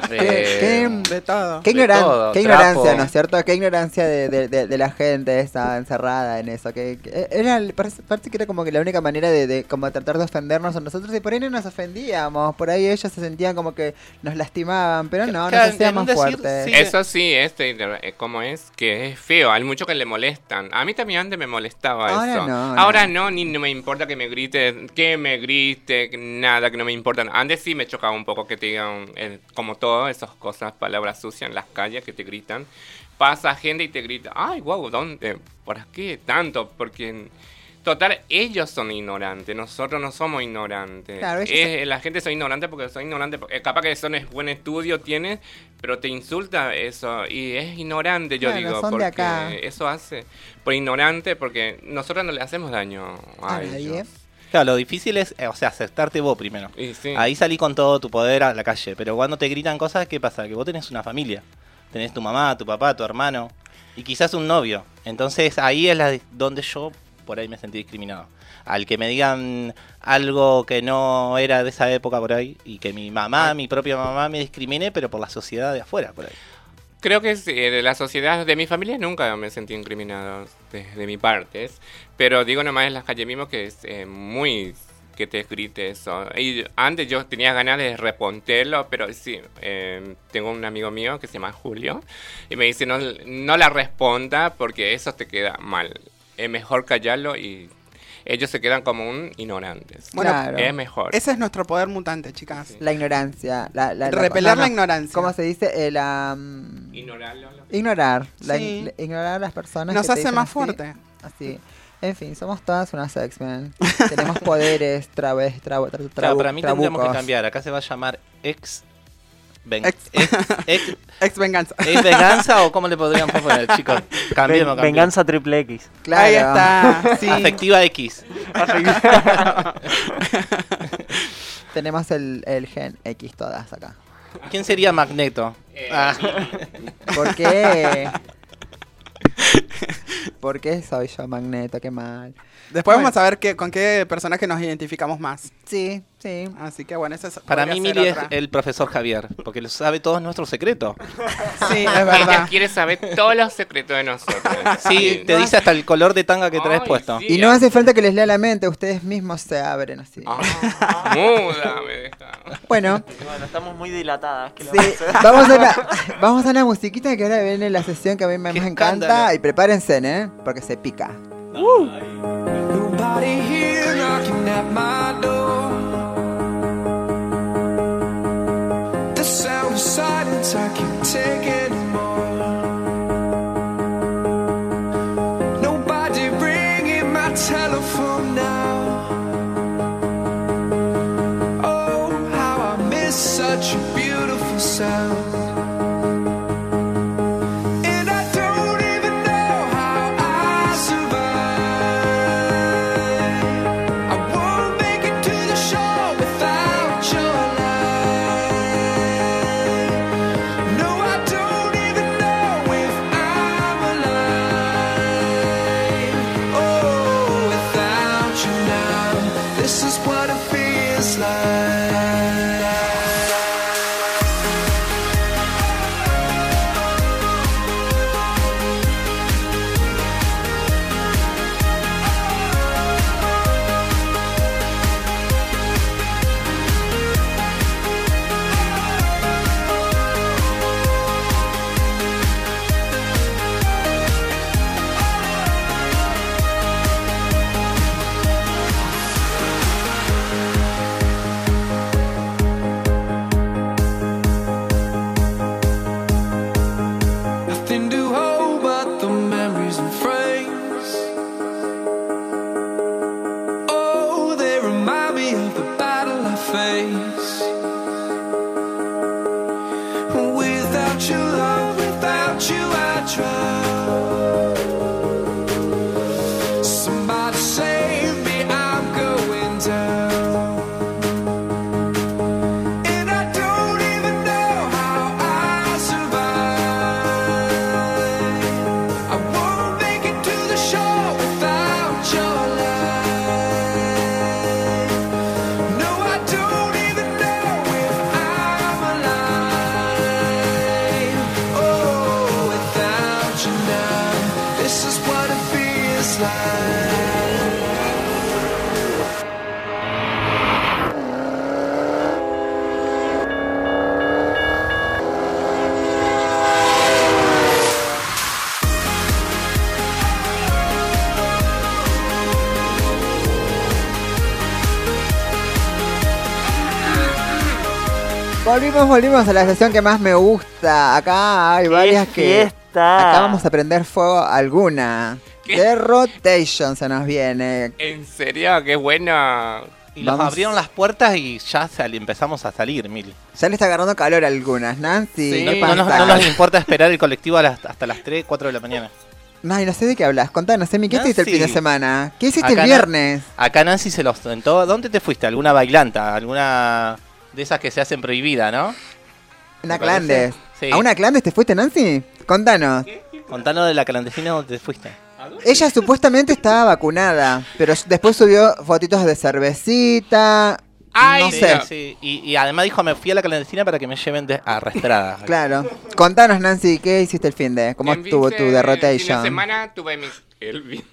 De todo. Qué, De todo, qué trapo. ignorancia, ¿no es cierto? Qué ignorancia de la gente esa encerrada en eso. Que era, parece que era como que la única manera de como tratar de ofendernos a nosotros, y por ahí no nos ofendíamos. Por ahí ellos se sentían como que nos lastimaban, pero no, nos hacíamos fuertes. sí. Eso sí, como es que es feo, hay muchos que le molestan. A mí también antes me molestaba Ahora eso. no, Ahora no, ni no me importa que me grite, nada, que no me importan. Antes sí me chocaba un poco que te digan, como todo, esas cosas, palabras sucias en las calles que te gritan. Pasa gente y te grita, ay, wow, ¿dónde? ¿Por qué tanto? Porque... Total, ellos son ignorantes, nosotros no somos ignorantes. Claro, La gente son ignorante porque son ignorantes. Capaz que son buen estudio tienes, pero te insulta eso. Y es ignorante, yo Claro, digo, son de porque acá. eso hace. Por ignorante, porque nosotros no le hacemos daño a A nadie. ellos. Claro, lo difícil es, aceptarte vos primero. Y sí. Ahí salí con todo tu poder a la calle. Pero cuando te gritan cosas, ¿qué pasa? Que vos tenés una familia. Tenés tu mamá, tu papá, tu hermano. Y quizás un novio. Entonces ahí es donde yo por ahí me sentí discriminado. Al que me digan algo que no era de esa época por ahí, y que mi propia mamá me discrimine, pero por la sociedad de afuera por ahí. Creo que de la sociedad de mi familia nunca me sentí incriminado de mi parte. Pero digo nomás en las calles mismo que es muy que te grite eso. Y antes yo tenía ganas de responderlo, pero sí, tengo un amigo mío que se llama Julio, y me dice, no la responda porque eso te queda mal. Es mejor callarlo y ellos se quedan como ignorantes. Bueno, Claro. Es mejor. Ese es nuestro poder mutante, chicas. La ignorancia. Repeler la ignorancia. ¿Cómo se dice? Ignorarlo. Ignorar. Sí. Ignorar a las personas. Nos que te hace dicen más así. fuerte. Así. En fin, somos todas unas X-Men. Tenemos poderes, Claro, para mí tendríamos que trabucos. cambiar. Acá se va a llamar ex venganza. ¿Es venganza o cómo le podríamos poner, chicos? Cambiemos. Venganza triple X. Claro. Ahí está. Sí. Afectiva X. Tenemos el gen X todas acá. ¿Quién sería Magneto? ¿Por qué? ¿Por qué soy yo Magneto? Qué mal. Después Bueno. vamos a ver con qué personaje nos identificamos más. Sí, sí. Así que bueno, eso es. Para mí podría Mili ser es otra. el profesor Javier, porque lo sabe todos nuestros secretos. Sí, es Ella verdad. quiere saber todos los secretos de nosotros. Sí, te dice hasta el color de tanga que traes Ay, puesto. sí. Y no hace falta que les lea la mente, ustedes mismos se abren así. Muda me deja. Bueno, Bueno, estamos muy dilatadas. ¿qué le sí, vamos a hacer? vamos a una musiquita que ahora viene la sesión que a mí más Qué encanta. escándalo. Y prepárense, ¿eh? Porque se pica. Nobody here knocking at my door. The sound of silence, I can't take anymore. Nobody ringing my telephone now. Oh, how I miss such a beautiful sound. And I don't even know how I survive. I won't make it to the shore without your light. No, I don't even know if I'm alive. Oh, without you now, this is what it feels like. Volvimos a la sesión que más me gusta. Acá hay varias que... fiesta! Acá vamos a prender fuego alguna. ¿Qué? The Rotation se nos viene. ¿En serio? ¡Qué buena! Y nos Vamos. abrieron las puertas y ya empezamos a salir, Mili. Ya le está agarrando calor a algunas, Nancy. Sí. ¿Qué No pasa? nos importa esperar el colectivo hasta las 3, 4 de la mañana. Ay, no sé de qué hablas. Contanos, Emi, ¿qué hiciste el Nancy. fin de semana? ¿Qué hiciste Acá el viernes? Acá Nancy se los tentó. ¿Dónde te fuiste? ¿Alguna bailanta? ¿Alguna de esas que se hacen prohibida, no? Una ¿Te parece? clandes. Sí. ¿A una clandes te fuiste, Nancy? Contanos. Contanos de la clandestina donde te fuiste. Ella supuestamente estaba vacunada, pero después subió fotitos de cervecita. Ay, no Sí, sé. sí. Y además dijo, me fui a la clandestina para que me lleven arrastrada. Claro. Contanos, Nancy, ¿qué hiciste el fin de? ¿Cómo En estuvo tu fin The de Rotation? semana tuve el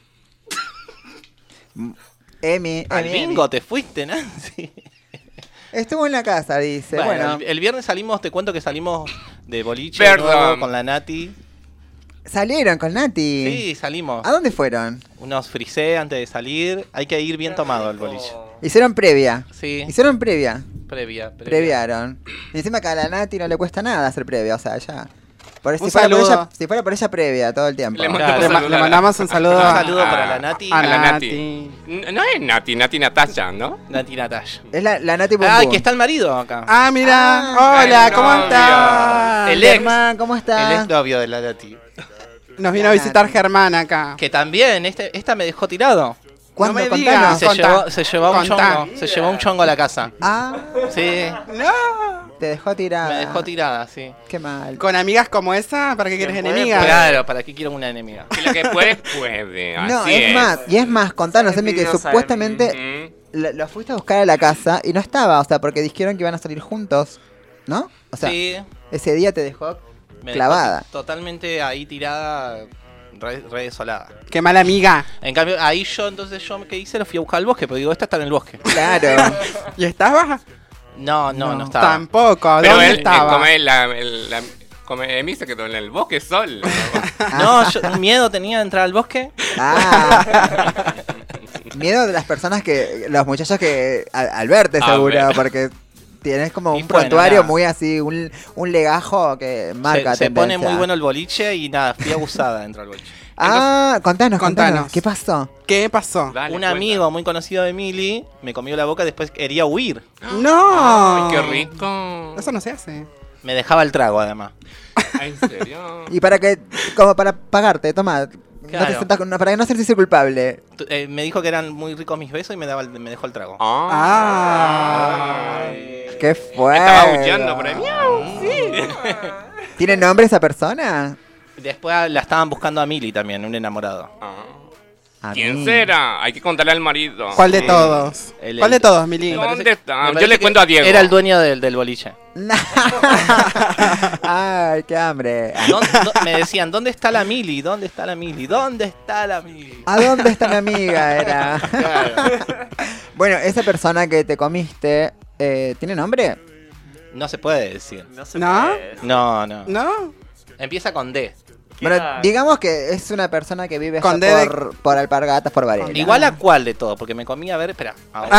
Emi, Al Emi. bingo te fuiste, Nancy. Estuvo en la casa, dice. Bueno, El viernes salimos, te cuento que salimos de boliche Perdón. nuevo con la Nati. salieron con Nati. Sí, salimos. ¿A dónde fueron? Unos frisé antes de salir. Hay que ir bien tomado al boliche. Hicieron previa. Sí, Hicieron previa. previa. Previaron. Y encima que a la Nati no le cuesta nada hacer previa, o sea, ya. Un si fuera por saludo. ella, si fuera por ella previa todo el tiempo. Le Claro. Le mandamos un saludo, Un saludo para la Nati. a la la Nati. Nati. No es Nati Natasha, ¿no? Nati Natasha. Es la Nati Bum Ah, Bum. que está el marido acá. Ah, mira. Ah, Hola, el ¿cómo novio. estás? El ex. Germán, ¿cómo El estás? ex novio de la Nati. Nos vino a visitar Germán acá. Que también, esta me dejó tirado. ¿Cuándo? No me Contanos. digas. Contá. Se llevó un Contá. chongo. Se llevó un chongo a la casa. Ah, Sí, No. te dejó tirada. me dejó tirada, sí. Qué mal. Con amigas como esa, ¿para qué quieres puede, enemigas? Claro, ¿para qué quiero una enemiga? Que lo que puede, puede. No, Así es más, y es más, contanos, Emi, que envidiosa, supuestamente lo fuiste a buscar a la casa y no estaba, o sea, porque dijeron que iban a salir juntos, ¿no? O sea, Sí, ese día te dejó me clavada. dejó totalmente ahí tirada, re desolada. Qué mala amiga. En cambio, ahí yo, ¿qué hice? Lo fui a buscar al bosque, pero digo, esta está en el bosque. Claro. ¿Y estabas? No estaba. Tampoco. Pero ¿Dónde él estaba? como Emi se quedó en el bosque sol. No, yo miedo tenía de entrar al bosque. Ah. Miedo de las personas los muchachos que, al verte A seguro, ver. porque tienes como Y un bueno, prontuario nada. muy así, un legajo que marca Se pone tendencia. muy bueno el boliche y nada, fui abusada dentro del boliche. Ah, contanos. Contanos. ¿Qué pasó? ¿Qué pasó? Dale, Un cuenta. amigo muy conocido de Mili me comió la boca, después quería huir. No. Ay, qué rico. Eso no se hace. Me dejaba el trago, además. Ay, ¿en serio? Y para que, como para pagarte, toma. No te Claro. sientas para que no sentirse culpable. Me dijo que eran muy ricos mis besos y me dejó el trago. Ah. Qué fuerte. Estaba aullando por ahí. Miau, sí. ¿Tiene nombre esa persona? Después la estaban buscando a Mili también, un enamorado. A ¿Quién mí. será? Hay que contarle al marido. ¿Cuál de todos? ¿Cuál de todos, Mili? No. ¿Dónde está? me Yo parece le que cuento a Diego. Era el dueño del boliche. Ay, qué hambre. Me decían, ¿dónde está la Mili? ¿Dónde está la Mili? ¿Dónde está la Mili? ¿A dónde está mi amiga? Era. Bueno, esa persona que te comiste, ¿tiene nombre? No se puede decir. No se ¿No? puede. No. ¿No? Empieza con D. Bueno, Claro. digamos que es una persona que vive Con allá D de- por Alpargatas, por Varela. Igual a cuál de todo, porque me comí, a ver, espera.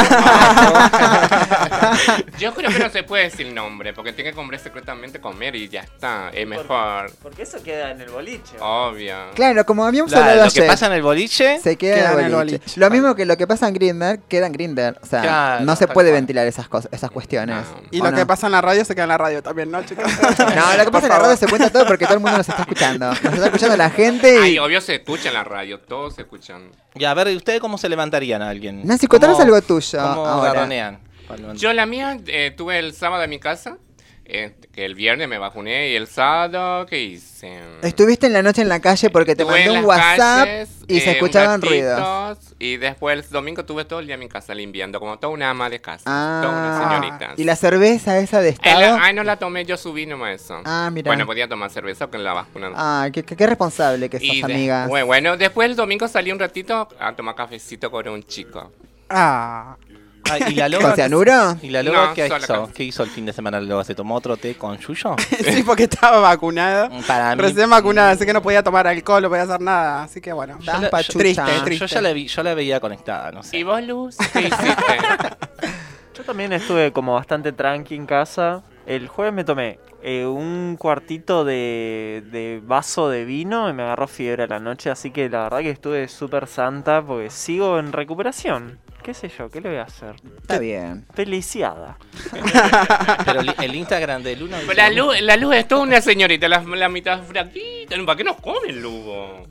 Yo creo que no se puede decir nombre, porque tiene que comer secretamente comer y ya está. Es mejor. Porque eso queda en el boliche. Obvio. Claro, como habíamos Claro, hablado lo que ayer, pasa en el boliche, se queda, queda en en el el boliche. boliche. Lo mismo que lo que pasa en Grindr, queda en Grindr. O sea, Claro, no se tal puede cual. ventilar esas cosas, esas cuestiones. Y ¿O lo no? que pasa en la radio se queda en la radio también, ¿no, chicos? No, lo que pasa en la radio se cuenta todo porque todo el mundo nos está escuchando. Nos está escuchando la gente y... Ay, obvio se escucha en la radio, todos se escuchan. ya, a ver, ¿ustedes cómo se levantarían a alguien? Nancy, contanos ¿Cómo- algo tuyo ¿Cómo ahora. garronean? Para levantar- Yo la mía tuve el sábado en mi casa, que el viernes me vacuné y el sábado, ¿qué hice? Estuviste en la noche en la calle porque te Estuve mandó en un las WhatsApp calles, y se un escuchaban ratito, ruidos. Y después el domingo tuve todo el día en mi casa limpiando, como toda una ama de casa, Ah. toda una señorita. ¿Y la cerveza esa de estado? Ay, no la tomé, yo subí nomás eso. Ah, mira. Bueno, podía tomar cerveza con la vacuna. Ah, qué responsable que sos, Y amiga. bueno, después el domingo salí un ratito a tomar cafecito con un chico. Ah. Ah, ¿y la loba ¿Con qué- cianuro? ¿Y la loba No, qué sola hizo? acá. ¿Qué hizo el fin de semana la loba? ¿Se tomó otro té con yuyo? Sí, porque estaba vacunada. Para mí. Recién vacunada, así que no podía tomar alcohol, no podía hacer nada. Así que bueno. Tan yo- pachucha. triste. Yo ya la veía conectada, no sé. ¿Y vos, Luz? ¿Qué hiciste? Yo también estuve como bastante tranqui en casa. El jueves me tomé un cuartito de vaso de vino y me agarró fiebre a la noche, así que la verdad que estuve súper santa porque sigo en recuperación. ¿Qué sé yo? ¿Qué le voy a hacer? Está bien. Feliciada. Pero el Instagram de Luna... Pero la luz es toda una señorita, la mitad flaquita. ¿Para qué nos come el Lugo?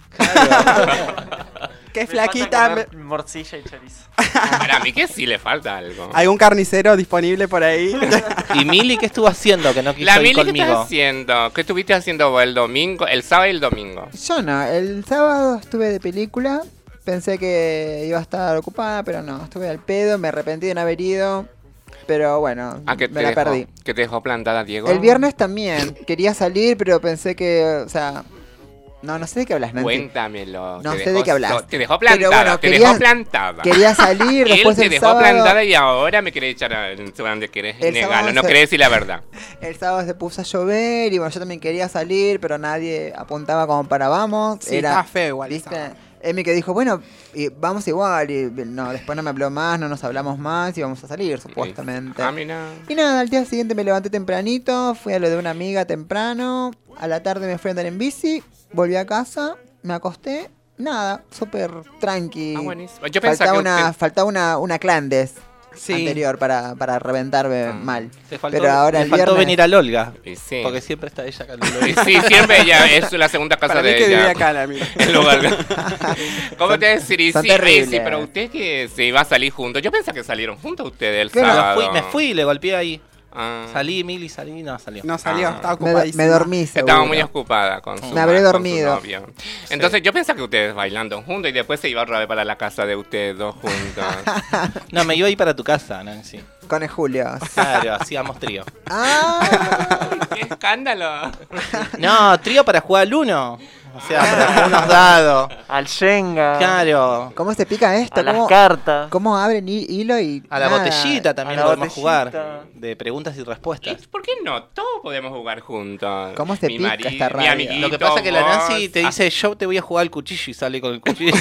Qué Me falta flaquita. comer morcilla y chorizo. Para mí que sí le falta algo. ¿Algún carnicero disponible por ahí? ¿Y Mili qué estuvo haciendo que no quiso La ir Mili, ¿qué estás conmigo? haciendo? ¿Qué estuviste haciendo el domingo, el sábado y el domingo? Yo no, el sábado estuve de película. Pensé que iba a estar ocupada, pero no, estuve al pedo, me arrepentí de no haber ido. Pero bueno, Ah, que me la perdí. ¿Que te dejó plantada, Diego? El viernes también, quería salir, pero pensé que, o sea... No sé de qué hablas, Nancy. Cuéntamelo. No Te sé dejó de qué hablas. Te dejó plantada, Pero bueno, te quería- dejó plantada. Quería salir, después Él te el dejó sábado... plantada y ahora me quiere echar a donde querés El negarlo. sábado No se- querés decir la verdad. El sábado se puso a llover y bueno, yo también quería salir, pero nadie apuntaba como para vamos. Sí, estaba feo igual el ¿viste? sábado. Emi que dijo, bueno, vamos igual. Y no, después no me habló más, no nos hablamos más y vamos a salir, supuestamente. Ah, mira. Y nada, al día siguiente me levanté tempranito, fui a lo de una amiga temprano. A la tarde me fui a andar en bici, volví a casa, me acosté. Nada, súper tranqui. Ah, buenísimo. Yo pensaba que faltaba una clandes Sí. anterior para reventarme mal. Te faltó, Pero ahora le el faltó viernes... venir a Olga. Y sí. Porque siempre está ella acá. Y sí, siempre ella es la segunda casa Para mí de que ella. vivía acá la amiga. En lugar de- ¿Cómo te decir? Y son sí, ay, terribles. sí, pero usted que se iba a salir juntos. Yo pensé que salieron juntos ustedes el Claro. sábado. Me fui y le golpeé ahí. Ah. Salí, Mili, salí, no salió. No salió, Ah. estaba Me ocupadísima. dormí, seguro. Estaba muy ocupada con su Me habré con su dormido. novio. Entonces yo pensaba que ustedes bailando juntos y después se iba otra vez para la casa de ustedes dos juntos. No, me iba a ir para tu casa, Nancy. Con el Julio. Claro, hacíamos trío. Ah, ¡Qué escándalo! No, trío para jugar al uno. O sea, para jugar unos dados. Al Shenga. Claro. ¿cómo se pica esto? A las ¿Cómo, cartas. cómo abren hilo y A la nada? botellita también A la podemos jugar. botellita. De preguntas y respuestas. ¿Por qué no? Todos podemos jugar juntos. ¿Cómo se pica esta mi radio? amiguito, Lo que pasa es que la vos. Nancy te dice, yo te voy a jugar al cuchillo y sale con el cuchillo.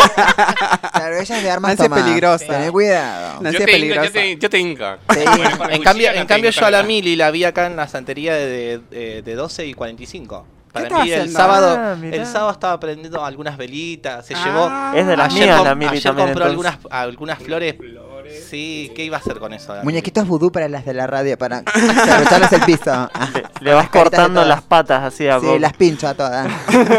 Claro, ella es de armas Nancy es tomadas. peligrosa. Tené cuidado. Nancy Yo es te peligrosa. hinco, yo te hinco. Sí. Bueno, con el En cambio, cuchillo no en te cambio hinco yo a la nada. Mili la vi acá en la santería de 12 y 45. Para estaba mí el haciendo? sábado, Ah, mirá. el sábado estaba prendiendo algunas velitas, se Ah. llevó. Es de las ayer mías, com- la Mili ayer también, compró entonces. algunas flores. Sí, ¿qué iba a hacer con eso? la Mili? Muñequitos vudú para las de la radio, para cerrucharles el piso. Ah, Le vas las caritas de cortando todas. las patas así a Sí, poco. las pincho a todas.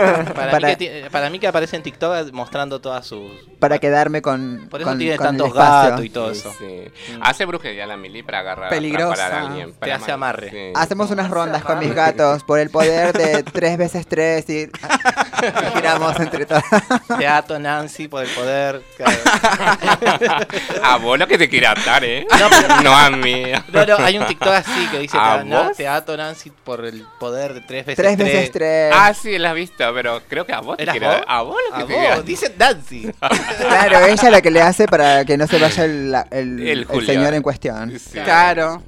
Para mí que aparece en TikTok mostrando todas sus... Para quedarme con. Por eso con- tiene con el tantos espacio. gatos y todo eso. Sí. Hace brujería la Mili para agarrar Peligrosa. atrapar a alguien. Te hace amarre. Sí. Hacemos unas rondas con mis gatos por el poder de 3 veces 3 y giramos entre todas. Teatro Nancy por el poder. Claro. A vos lo que te quiere atar, ¿eh? No, pero- No a mí. No, hay un TikTok así que dice ¿A vos? Teatro Nancy por el poder de 3 veces 3 veces 3. Ah, sí, la has visto, pero creo que a vos te ¿Eras quiere vos? a vos lo que A te quiere vos, dice Nancy. Claro, ella lo que le hace para que no se vaya el Julio. señor en cuestión. Sí. Claro.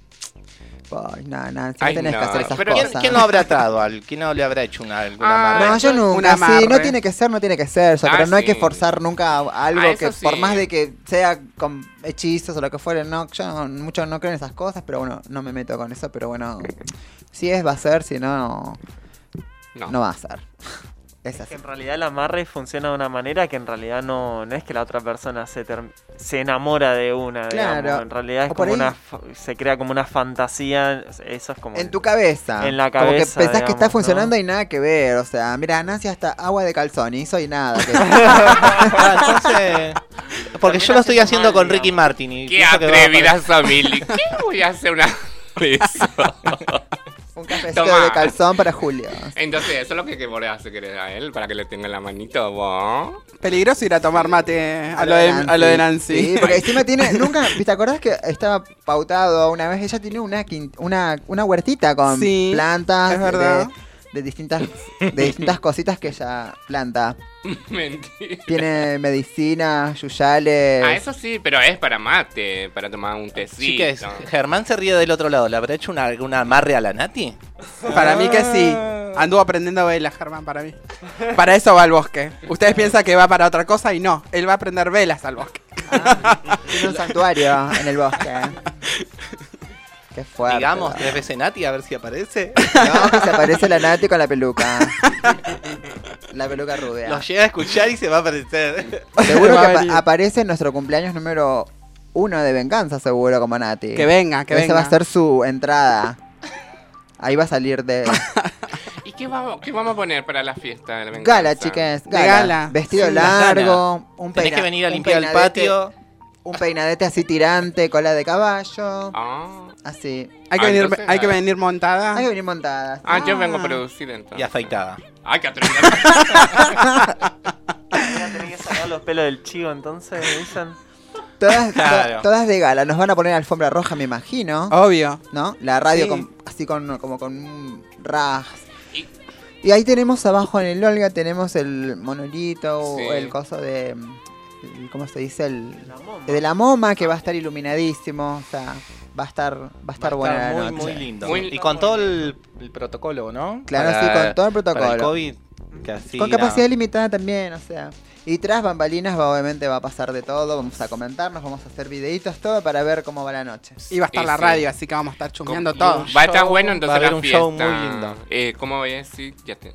Ay, no, no Ay, tenés no, que hacer esas pero cosas. ¿Quién lo habrá atado? ¿Quién no le habrá hecho alguna Ah, amarre? No, yo Un nunca, amarre. sí, no tiene que ser, no tiene que ser, Ah, pero no hay que sí. forzar nunca algo Ah, eso que sí. por más de que sea con hechizos o lo que fuere, no, yo mucho no creo en esas cosas, pero bueno, no me meto con eso, pero bueno, si es va a ser, si no, no va a ser. Es así. Que en realidad el amarre funciona de una manera que en realidad no es que la otra persona se enamora de una, Claro. digamos. En realidad es O por como ahí- se crea como una fantasía, eso es como... En tu cabeza. En la Como que cabeza, pensás que está digamos, funcionando ¿no? y nada que ver. O sea, mira, Nancy hasta agua de calzón y soy nada. que- Ah, entonces, porque yo lo estoy haciendo con Ricky Martin y Qué pienso que va a atrevida aparecer- esa Mili. ¿Qué voy a hacer una de eso? Un cafecito Toma. de calzón para Julio. Entonces, eso es lo que vos le hace querer a él, para que le tenga en la manito vos. Peligroso ir a tomar mate a lo de Nancy. Sí, porque encima tiene. Nunca. ¿Te acordás que estaba pautado una vez? Ella tiene una huertita con Sí, plantas. es verdad. De distintas cositas que ella planta. Mentira. Tiene medicina, yuyales. Ah, eso sí, pero es para mate, para tomar un tecito. Chiques, Germán se ríe del otro lado. ¿Le habrá hecho una amarre a la Nati? Para mí que sí. Anduvo aprendiendo velas, Germán, para mí. Para eso va al bosque. Ustedes piensan que va para otra cosa y no. Él va a aprender velas al bosque. Tiene un santuario en el bosque. Qué fuerte. Digamos 3 veces Nati, a ver si aparece. No, que se aparece la Nati con la peluca. La peluca rubia. Lo llega a escuchar y se va a aparecer. Seguro Va que a venir. aparece en nuestro cumpleaños número 1 de Venganza, seguro, como Nati. Que venga, que Esa venga. va a ser su entrada. Ahí va a salir de... ¿Y qué vamos a poner para la fiesta de la venganza? Gala, chicas. De gala. Vestido Sí, las largo. Un Tenés que venir a limpiar el peinadete- patio. Un peinadete así tirante, cola de caballo. Ah, Así. Hay que, Ah, venir, entonces, hay que ah. venir montada. Hay que venir montada. yo vengo producida entonces. Y afeitada. Ay, qué atrevida. Tenés que sacar los pelos del chivo, entonces dicen. Todas, Claro. todas de gala. Nos van a poner alfombra roja, me imagino. Obvio. ¿No? La radio Sí. así como con un ras. Y ahí tenemos abajo en el Olga, tenemos el monolito, Sí. o el coso de... ¿Cómo se dice? El de la MoMA, que va a estar iluminadísimo. O sea, va a estar buena la muy, noche. muy lindo. Muy- y con todo el protocolo, ¿no? Claro, sí, con todo el protocolo. Para el COVID, que así, Con capacidad limitada también, o sea. Y tras bambalinas obviamente va a pasar de todo. Vamos a comentarnos, vamos a hacer videitos, todo para ver cómo va la noche. Y va a estar Y la sí. radio, así que vamos a estar chusmeando Como- todo. Va a estar show, bueno va a entonces haber la un fiesta. show muy lindo. ¿Cómo voy a decir? Ya te...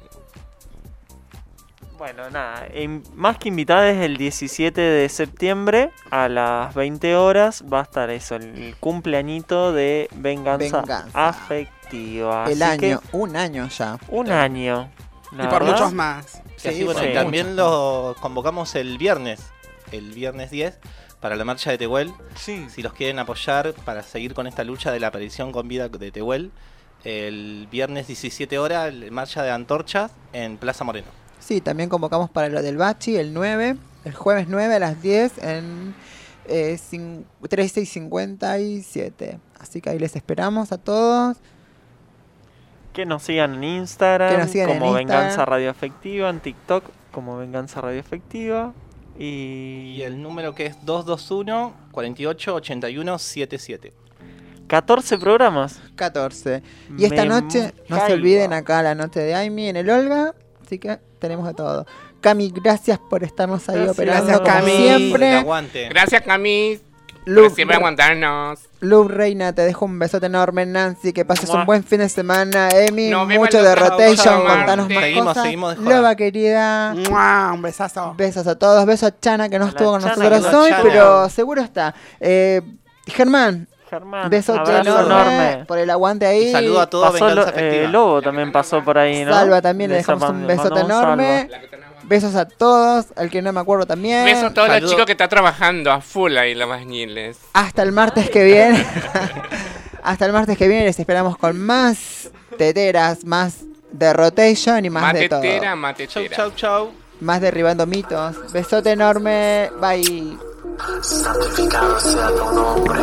Bueno, nada, más que invitada es el 17 de septiembre a las 20 horas. Va a estar eso, el cumpleañito de Venganza, Venganza. Afectiva. El Así que, año, un año ya. un año. la Y por verdad. muchos más. Sí, así, Sí, bueno, sí. y también lo convocamos el viernes 10, para la marcha de Tehuel. Sí. Si los quieren apoyar para seguir con esta lucha de la aparición con vida de Tehuel, el viernes 17 horas, marcha de antorchas en Plaza Moreno. Sí, también convocamos para lo del Bachi el 9, el jueves 9 a las 10 en 13 y 57. Así que ahí les esperamos a todos. Que nos sigan en Instagram Que nos sigan en como Instagram. Venganza Radio Afectiva, en TikTok como Venganza Radio Afectiva. Y Y el número que es 221 48 81 77. 14 programas. 14. Y esta Me noche, no se caigo. olviden acá la noche de Aimi en el Olga. Así que tenemos de todo. Cami, gracias por estarnos ahí Gracias. operando Gracias, como Cami. Por el siempre. aguante. Gracias, Cami, Lu, por siempre aguantarnos. Lu Reina, te dejo un besote enorme. Nancy, que pases Mua. un buen fin de semana. Emi, Nos vemos mucho el de otro rotation, sábado, contanos más Seguimos, cosas. seguimos de joda. Loba, querida. ¡Mua! Un besazo. Besos a todos. Besos a Chana, que no A la estuvo con Chana, nosotros que no hoy, Chana. pero seguro está. Germán, Germán, besote abrazo enorme por el aguante ahí. Y saludo a todos Pasó Venganza Afectiva. Lobo también pasó por ahí, ¿no? Salva también, le De dejamos esa un banda. besote Mandamos enorme. Besos a todos, al que no me acuerdo también. Besos a todos Saludos. los chicos que están trabajando a full ahí, los bañiles. Hasta el martes que viene. Hasta el martes que viene les esperamos con más teteras, más de rotation y más de todo. Matetera, Chau, matetera. chau, chau. Más derribando mitos. Besote enorme. Bye. Santificado sea tu nombre.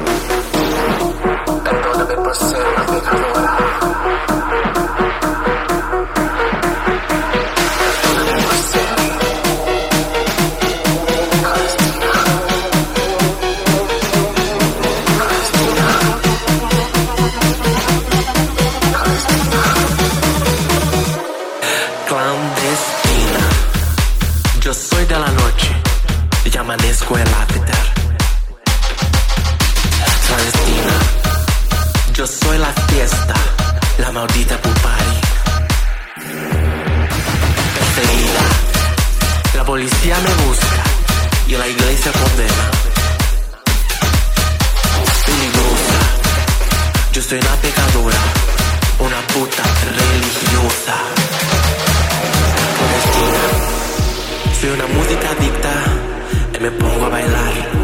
Perdóname por ser una pecadora. Perdóname por ser clandestina. Yo soy de la noche y amanezco el after. Clandestina. Yo soy la fiesta, la maldita pool party. Perseguida, la policía me busca y la iglesia condena. Peligrosa, yo soy una pecadora, una puta religiosa. Clandestina, soy una música adicta y me pongo a bailar.